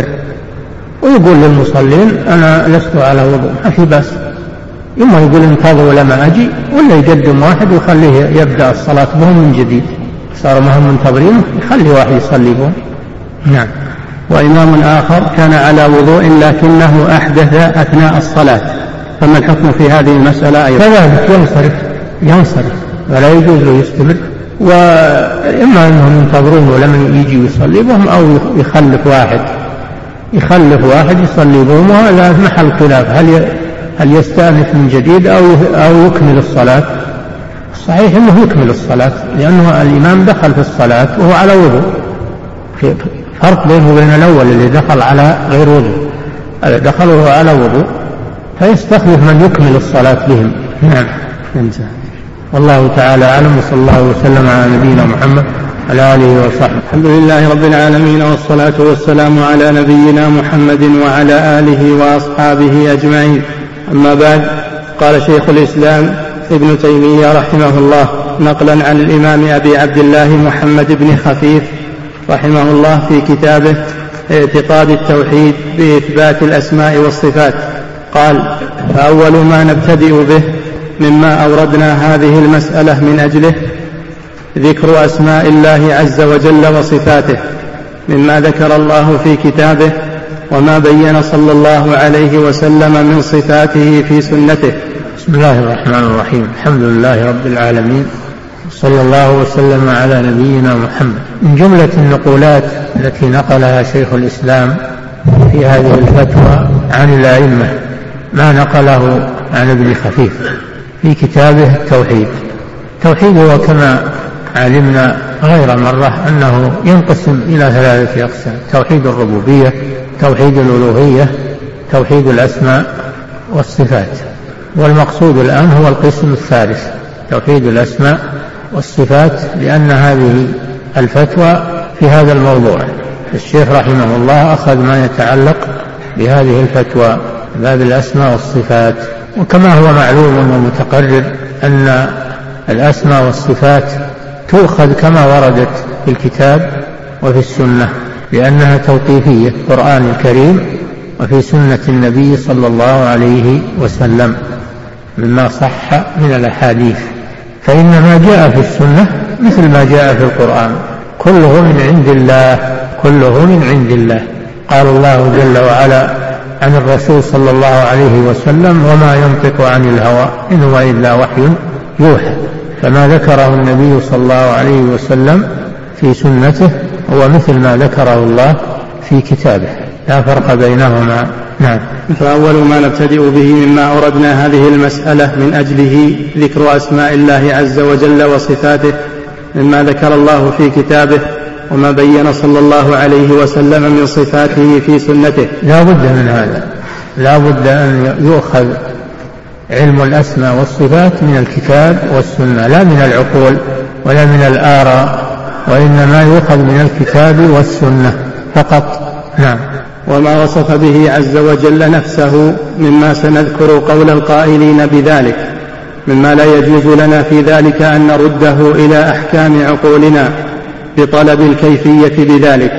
ويقول للمصلين: أنا لست على وضوء، ما في بأس. إما يقول انتظروا لما أجي، ولا يقدم واحد ويخليه يبدأ الصلاة بهم من جديد، صار ما هم منتظرين يخلي واحد يصلي بهم. نعم. وإمام آخر كان على وضوء لكنه أحدث أثناء الصلاة، فما الحكم في هذه المسألة أيضا؟ كذلك ينصرف ينصرف ولا يجوز له يستمر، وإما أنهم ينتظرون ولم يجي يصلي بهم أو يخلف واحد يخلف واحد يصلي بهم، وهذا محل خلاف، هل هل يستأنف من جديد أو أو يكمل الصلاة؟ صحيح أنه يكمل الصلاة، لأنه الإمام دخل في الصلاة وهو على وضوء، فرق بينه وبين الأول اللي دخل على غير وضوء، دخل وهو على وضوء، فيستخلف من يكمل الصلاة بهم. نعم. والله تعالى أعلم، وصلى الله وسلم على نبينا محمد على آله وصحبه. الحمد لله رب العالمين، والصلاة والسلام على نبينا محمد وعلى آله وأصحابه أجمعين. أما بعد، قال شيخ الإسلام ابن تيمية رحمه الله نقلا عن الإمام أبي عبد الله محمد بن خفيف رحمه الله في كتابه اعتقاد التوحيد بإثبات الأسماء والصفات، قال: فأول ما نبتدئ به مما أوردنا هذه المسألة من أجله ذكر أسماء الله عز وجل وصفاته، مما ذكر الله في كتابه وما بين صلى الله عليه وسلم من صفاته في سنته. بسم الله الرحمن الرحيم، الحمد لله رب العالمين، صلى الله وسلم على نبينا محمد. من جملة النقولات التي نقلها شيخ الإسلام في هذه الفتوى عن الأئمة ما نقله عن ابن خفيف في كتابه التوحيد. التوحيد هو كما علمنا غير مرة أنه ينقسم إلى ثلاثة أقسام: توحيد الربوبية، توحيد الألوهية، توحيد الأسماء والصفات. والمقصود الآن هو القسم الثالث، توحيد الأسماء والصفات، لأن هذه الفتوى في هذا الموضوع. الشيخ رحمه الله أخذ ما يتعلق بهذه الفتوى، باب الأسماء والصفات. وكما هو معلوم ومتقرر أن الأسماء والصفات تؤخذ كما وردت في الكتاب وفي السنة، لأنها توقيفية في القرآن الكريم وفي سنة النبي صلى الله عليه وسلم مما صح من الأحاديث. فإن ما جاء في السنة مثل ما جاء في القرآن، كله من عند الله، كله من عند الله. قال الله جل وعلا عن الرسول صلى الله عليه وسلم: وما ينطق عن الهوى إن هو إلا وحي يوحى. فما ذكره النبي صلى الله عليه وسلم في سنته هو مثل ما ذكره الله في كتابه، لا فرق بينهما. نعم. فأول ما نبتدئ به مما أوردنا هذه المسألة من أجله ذكر أسماء الله عز وجل وصفاته، مما ذكر الله في كتابه وما بين صلى الله عليه وسلم من صفاته في سنته. لا بد من هذا، لا بد أن يؤخذ علم الأسماء والصفات من الكتاب والسنة، لا من العقول ولا من الآراء، وإنما يؤخذ من الكتاب والسنة فقط. نعم. وما وصف به عز وجل نفسه مما سنذكر قول القائلين بذلك، مما لا يجوز لنا في ذلك أن نرده إلى أحكام عقولنا بطلب الكيفية بذلك،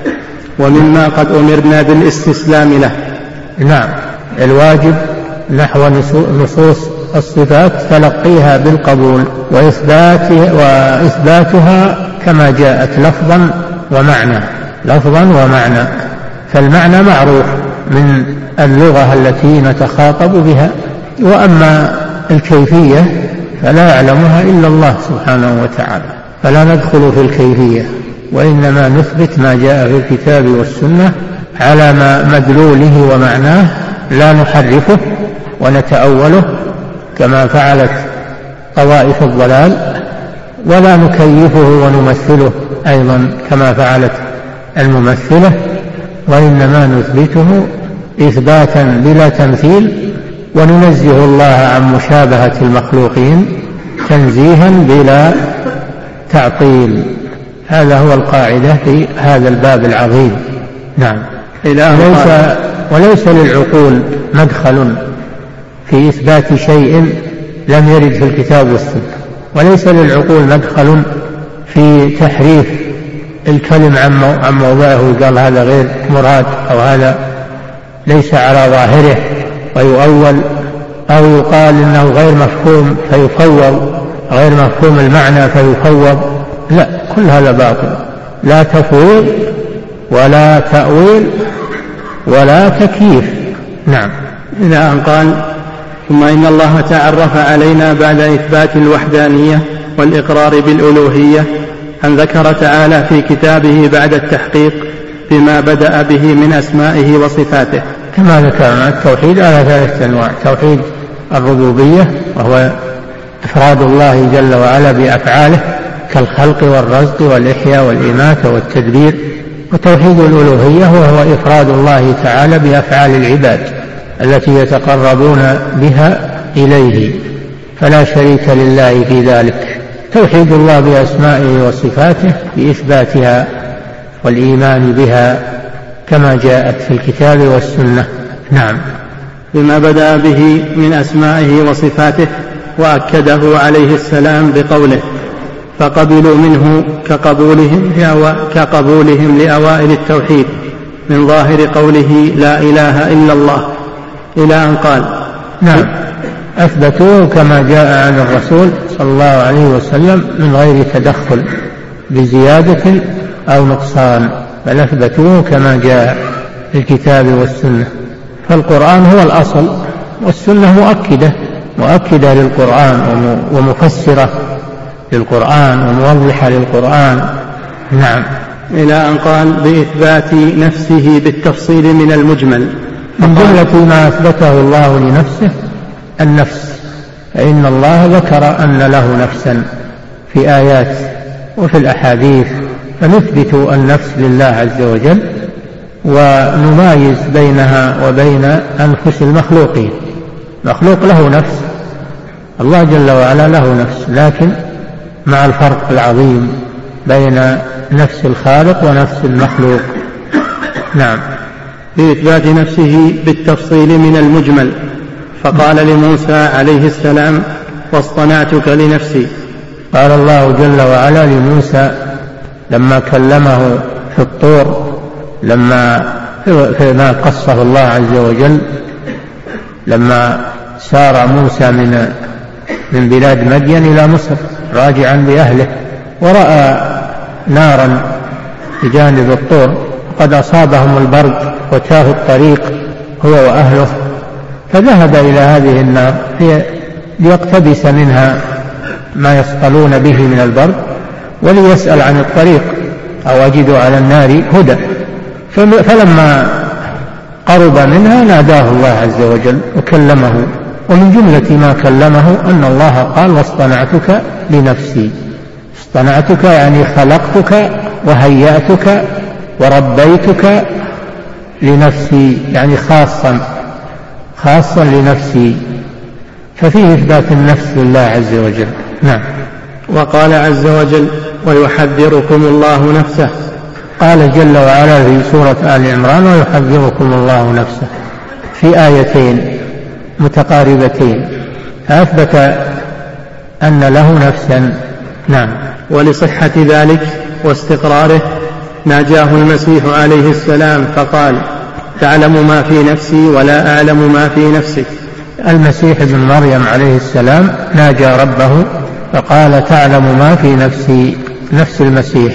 ومما قد أمرنا بالاستسلام له. نعم. الواجب نحو نصوص الصفات تلقيها بالقبول وإثباتها, وإثباتها كما جاءت لفظا ومعنى، لفظا ومعنى. فالمعنى معروف من اللغة التي نتخاطب بها، وأما الكيفية فلا يعلمها إلا الله سبحانه وتعالى، فلا ندخل في الكيفية، وإنما نثبت ما جاء في الكتاب والسنة على ما مدلوله ومعناه، لا نحرفه ونتأوله كما فعلت طوائف الضلال، ولا نكيفه ونمثله أيضا كما فعلت الممثلة، وإنما نثبته إثباتا بلا تمثيل، وننزه الله عن مشابهة المخلوقين تنزيها بلا تعطيل. هذا هو القاعدة في هذا الباب العظيم. نعم. وليس, وليس للعقول مدخل في إثبات شيء لم يرد في الكتاب والسنة، وليس للعقول مدخل في تحريف الكلم عن موضعه ويقال هذا غير مراد أو هذا ليس على ظاهره ويؤول، أو يقال إنه غير مفهوم فيفوض، غير مفهوم المعنى فيفوض. لا، كل هذا باطل، لا تفويض ولا تأويل ولا تكييف. نعم. إلى أن قال: ثم إن الله تعرف علينا بعد إثبات الوحدانية والإقرار بالألوهية أن ذكر تعالى في كتابه بعد التحقيق بما بدأ به من أسمائه وصفاته. كما ذكرنا التوحيد على ثلاثة أنواع: توحيد الربوبية وهو إفراد الله جل وعلا بأفعاله كالخلق والرزق والإحياء والإماتة والتدبير، وتوحيد الألوهية وهو إفراد الله تعالى بأفعال العباد التي يتقربون بها إليه، فلا شريك لله في ذلك. توحيد الله بأسمائه وصفاته بإثباتها والإيمان بها كما جاءت في الكتاب والسنة. نعم. بما بدأ به من أسمائه وصفاته، وأكده عليه السلام بقوله: فقبلوا منه كقبولهم, كقبولهم لأوائل التوحيد، من ظاهر قوله لا إله إلا الله، إلى أن قال. نعم، أثبتوه كما جاء عن الرسول صلى الله عليه وسلم من غير تدخل بزيادة أو نقصان، بل أثبتوه كما جاء في الكتاب والسنة. فالقرآن هو الأصل، والسنة مؤكدة مؤكدة للقرآن ومفسرة للقرآن وموضحة للقرآن. نعم. إلى أن قال: بإثبات نفسه بالتفصيل من المجمل. من جملة ما أثبته الله لنفسه النفس، فإن الله ذكر أن له نفسا في آيات وفي الأحاديث، فنثبت النفس لله عز وجل ونمايز بينها وبين أنفس المخلوقين. مخلوق له نفس، الله جل وعلا له نفس، لكن مع الفرق العظيم بين نفس الخالق ونفس المخلوق. نعم. بإثبات نفسه بالتفصيل من المجمل، فقال لموسى عليه السلام: واصطنعتك لنفسي. قال الله جل وعلا لموسى لما كلمه في الطور، لما فيما قصه الله عز وجل، لما سار موسى من من بلاد مدين إلى مصر راجعا بأهله، ورأى نارا بجانب الطور قد أصابهم البرد وتاه الطريق هو وأهله، فذهب إلى هذه النار ليقتبس منها ما يصطلون به من البرد، وليسأل عن الطريق أو أجد على النار هدى. فلما قرب منها ناداه الله عز وجل وكلمه، ومن جملة ما كلمه أن الله قال: واصطنعتك لنفسي. اصطنعتك يعني خلقتك وهيأتك وربيتك لنفسي، يعني خاصا خاصا لنفسي، ففيه إثبات النفس لله عز وجل. نعم. وقال عز وجل: ويحذركم الله نفسه. قال جل وعلا في سورة آل عمران: ويحذركم الله نفسه، في آيتين متقاربتين، فأثبت أن له نفسا. نعم. ولصحة ذلك واستقراره ناجاه المسيح عليه السلام فقال: تعلم ما في نفسي ولا أعلم ما في نفسك. المسيح ابن مريم عليه السلام ناجى ربه فقال: تعلم ما في نفسي، نفس المسيح،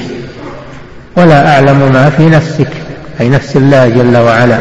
ولا أعلم ما في نفسك، أي نفس الله جل وعلا.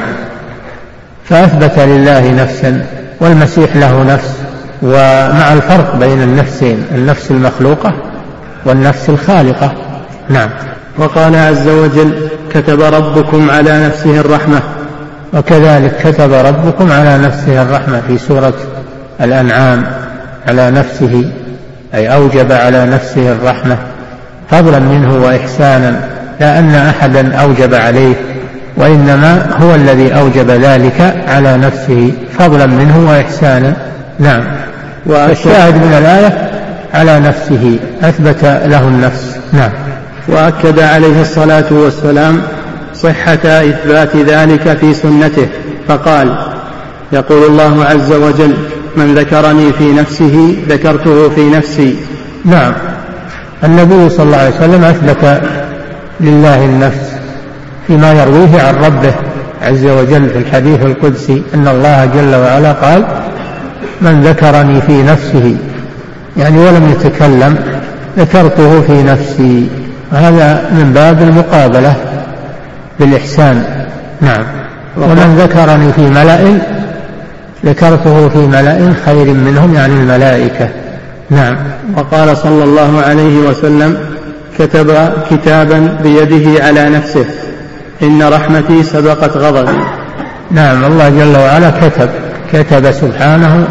فأثبت لله نفسا، والمسيح له نفس، ومع الفرق بين النفسين، النفس المخلوقة والنفس الخالقة. نعم. وقال عز وجل: كتب ربكم على نفسه الرحمة. وكذلك كتب ربكم على نفسه الرحمة في سورة الأنعام، على نفسه أي أوجب على نفسه الرحمة فضلا منه وإحسانا، لا أن أحدا أوجب عليه، وإنما هو الذي أوجب ذلك على نفسه فضلا منه وإحسانا. نعم. والشاهد من الآية على نفسه، أثبت له النفس. نعم. وأكد عليه الصلاة والسلام صحة إثبات ذلك في سنته فقال: يقول الله عز وجل: من ذكرني في نفسه ذكرته في نفسي. نعم. النبي صلى الله عليه وسلم أثبت لله النفس فيما يرويه عن ربه عز وجل في الحديث القدسي أن الله جل وعلا قال: من ذكرني في نفسه، يعني ولم يتكلم، ذكرته في نفسي. هذا من باب المقابلة بالإحسان. نعم. ومن ذكرني في ملأ ذكرته في ملأ خير منهم، يعني الملائكة. نعم. وقال صلى الله عليه وسلم: كتب كتابا بيده على نفسه، إن رحمتي سبقت غضبي. نعم، الله جل وعلا كتب كتب سبحانه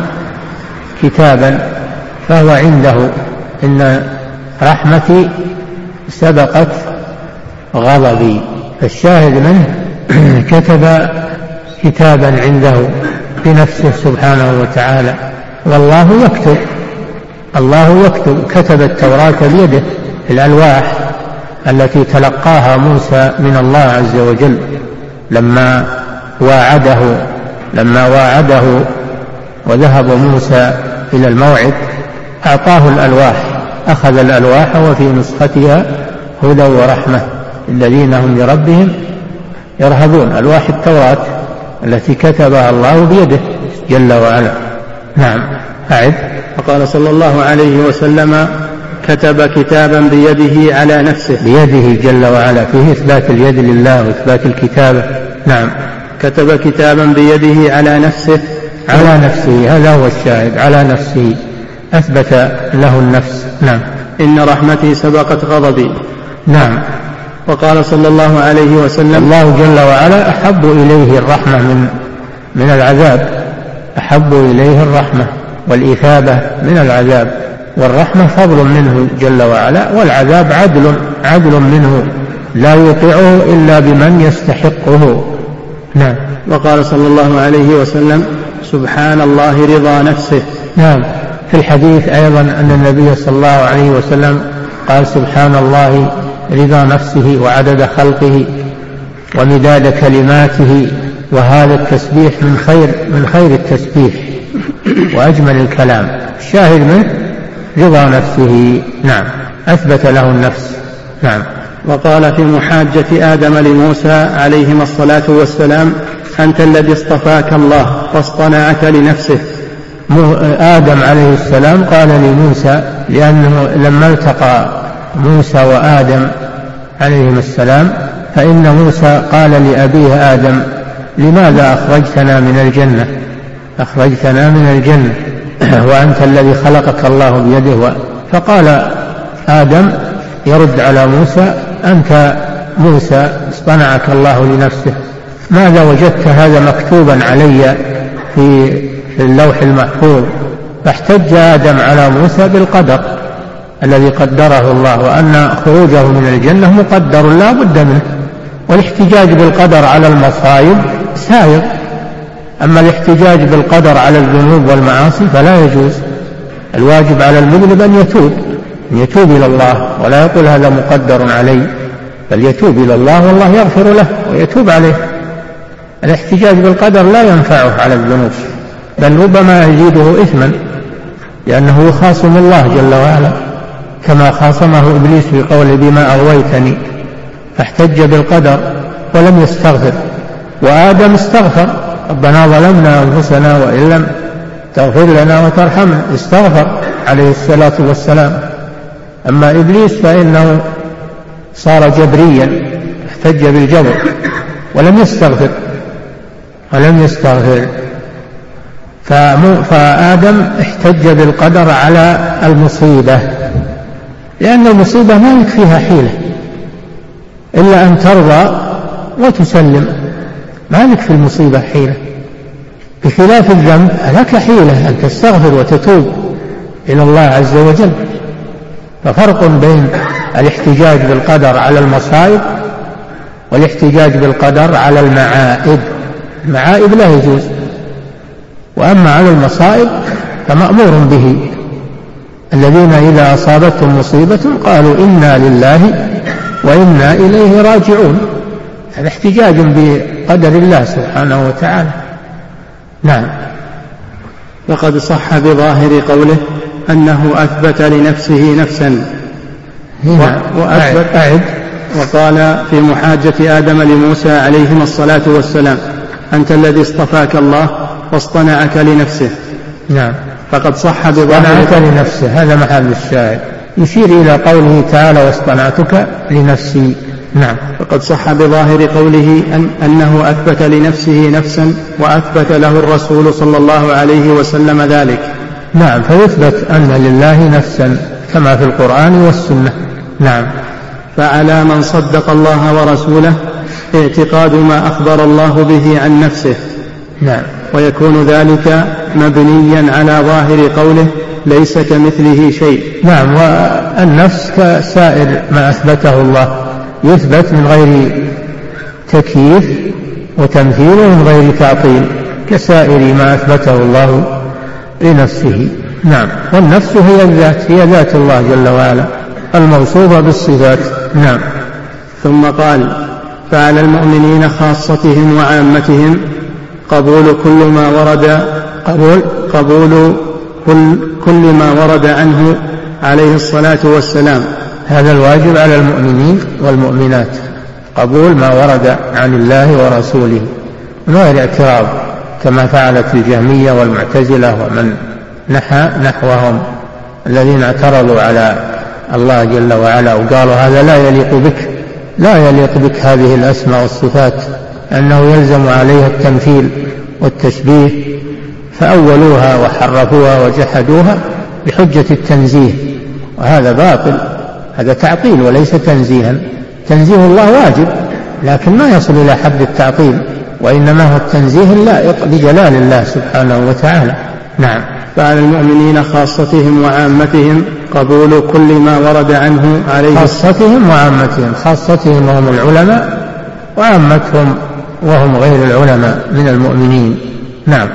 كتابا فهو عنده إن رحمتي سبقت غضبي، فالشاهد منه كتب كتابا عنده بنفسه سبحانه وتعالى، والله يكتب الله يكتب كتب التوراة بيده، الألواح التي تلقاها موسى من الله عز وجل لما واعده لما واعده وذهب موسى إلى الموعد أعطاه الألواح، أخذ الألواح وفي نسختها هدى ورحمة الذين هم لربهم يرهبون، ألواح التوراة التي كتبها الله بيده جل وعلا. نعم. أعد. وقال صلى الله عليه وسلم كتب كتابا بيده على نفسه. بيده جل وعلا، فيه إثبات اليد لله وإثبات الكتابة. نعم. كتب كتابا بيده على نفسه على نفسه، هذا هو الشاهد، على نفسه، أثبت له النفس. نعم. إن رحمتي سبقت غضبي. نعم. وقال صلى الله عليه وسلم الله جل وعلا أحب إليه الرحمة من من العذاب، أحب إليه الرحمة والإثابة من العذاب، والرحمة فضل منه جل وعلا، والعذاب عدل عدل منه لا يطيعه إلا بمن يستحقه. نعم. وقال صلى الله عليه وسلم سبحان الله رضا نفسه. نعم. في الحديث أيضا أن النبي صلى الله عليه وسلم قال سبحان الله رضا نفسه وعدد خلقه ومداد كلماته، وهذا التسبيح من خير من خير التسبيح وأجمل الكلام. الشاهد منه رضا نفسه. نعم. أثبت له النفس. نعم. وقال في محاجة آدم لموسى عليهما الصلاة والسلام أنت الذي اصطفاك الله واصطنعك لنفسه. آدم عليه السلام قال لموسى، لأنه لما التقى موسى وآدم عليهما السلام فإن موسى قال لأبيه آدم لماذا أخرجتنا من الجنة أخرجتنا من الجنة وأنت الذي خلقك الله بيده. فقال آدم يرد على موسى أنت موسى اصطنعك الله لنفسه، ماذا وجدت هذا مكتوبا علي في اللوح المحفوظ؟ فاحتج آدم على موسى بالقدر الذي قدره الله، وأن خروجه من الجنة مقدر لا بد منه، والاحتجاج بالقدر على المصائب سائغ، أما الاحتجاج بالقدر على الذنوب والمعاصي فلا يجوز. الواجب على المذنب أن يتوب أن يتوب إلى الله، ولا يقول هذا مقدر علي، بل يتوب إلى الله والله يغفر له ويتوب عليه. الاحتجاج بالقدر لا ينفعه على الذنوب، بل ربما يزيده إثما، لأنه يخاصم الله جل وعلا كما خاصمه إبليس في قوله بما أغويتني، فاحتج بالقدر ولم يستغفر. وآدم استغفر ربنا ظلمنا أنفسنا وإن لم تغفر لنا وترحمنا، استغفر عليه الصلاة والسلام. أما إبليس فإنه صار جبريا، احتج بالجبر ولم يستغفر ولم يستغفر فآدم احتج بالقدر على المصيبة، لأن المصيبة ما لك فيها حيلة إلا أن ترضى وتسلم، ما لك في المصيبة حيلة، بخلاف الذنب لك حيلة أن تستغفر وتتوب إلى الله عز وجل. ففرق بين الاحتجاج بالقدر على المصائب والاحتجاج بالقدر على المعائب. المعائب لا يجوز، وأما على المصائب فمأمور به. الذين إذا أصابتهم مصيبة قالوا إنا لله وإنا إليه راجعون، هذا احتجاج بقدر الله سبحانه وتعالى. نعم. فقد صح بظاهر قوله أنه أثبت لنفسه نفسا. وأثبت أعد. وقال في محاجة آدم لموسى عليهما الصلاة والسلام أنت الذي اصطفاك الله واصطنعك لنفسه. نعم. فقد صح بظاهر واصطنعك لنفسه، هذا محل الشاهد، يشير إلى قوله تعالى واصطنعتك لنفسي. نعم. فقد صح بظاهر قوله أن أنه أثبت لنفسه نفسا وأثبت له الرسول صلى الله عليه وسلم ذلك. نعم. فيثبت أن لله نفسا كما في القرآن والسنة. نعم. فعلى من صدق الله ورسوله اعتقاد ما أخبر الله به عن نفسه. نعم. ويكون ذلك مبنيا على ظاهر قوله ليس كمثله شيء. نعم. والنفس كسائر ما أثبته الله يثبت من غير تكييف وتمثيل ومن غير تعطيل كسائر ما أثبته الله لنفسه. نعم. والنفس هي الذات، هي ذات الله جل وعلا الموصوفة بالصفات. نعم. ثم قال فعلى المؤمنين خاصتهم وعامتهم قبول كل ما ورد قبول, قبول كل, كل ما ورد عنه عليه الصلاة والسلام. هذا الواجب على المؤمنين والمؤمنات، قبول ما ورد عن الله ورسوله من غير اعتراض كما فعلت الجهمية والمعتزلة ومن نحى نحوهم الذين اعترضوا على الله جل وعلا وقالوا هذا لا يليق بك، لا يليق بك هذه الأسماء والصفات، أنه يلزم عليها التمثيل والتشبيه، فأولوها وحرفوها وجحدوها بحجة التنزيه، وهذا باطل، هذا تعطيل وليس تنزيها. تنزيه الله واجب لكن ما يصل إلى حد التعطيل، وإنما هو التنزيه اللائق بجلال الله سبحانه وتعالى. نعم. فعلى المؤمنين خاصتهم وعامتهم قبول كل ما ورد عنه عليه. خاصتهم وعامتهم، خاصتهم وهم العلماء، وعامتهم وهم غير العلماء من المؤمنين. نعم.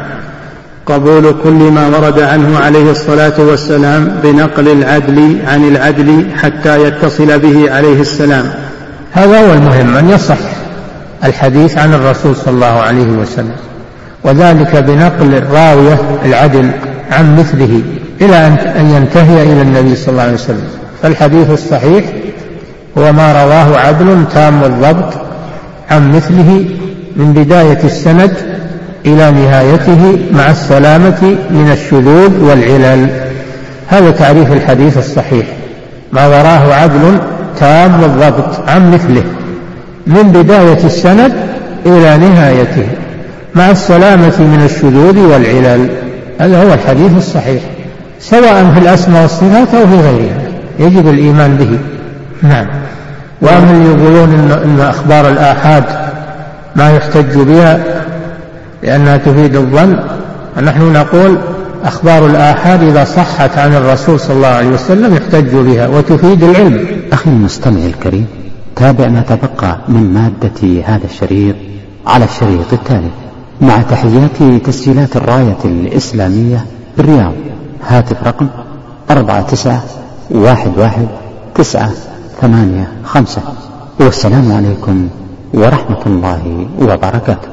قبول كل ما ورد عنه عليه الصلاة والسلام بنقل العدل عن العدل حتى يتصل به عليه السلام. هذا هو المهم، أن يصح الحديث عن الرسول صلى الله عليه وسلم، وذلك بنقل الراوية العدل عن مثله إلى أن ينتهي إلى النبي صلى الله عليه وسلم. فالحديث الصحيح هو ما رواه عدل تام الضبط عن مثله من بداية السند إلى نهايته مع السلامة من الشذوذ والعلل. هذا تعريف الحديث الصحيح، ما وراه عدل تام الضبط عن مثله من بداية السند إلى نهايته مع السلامة من الشذوذ والعلل. هذا هو الحديث الصحيح، سواء في الأسماء والصفات أو في غيرها، يجب الإيمان به. نعم. وأما اللي يقولون إن, إن أخبار الآحاد ما يحتج بها لأنها تفيد الظن، ونحن نقول أخبار الآحاد إذا صحت عن الرسول صلى الله عليه وسلم يحتج بها وتفيد العلم. أخي المستمع الكريم، تابع ما تبقى من مادة هذا الشريط على الشريط التالي مع تحيات تسجيلات الراية الإسلامية بالرياض. هاتف رقم أربعة تسعة واحد واحد تسعة ثمانية خمسة. والسلام عليكم ورحمة الله وبركاته.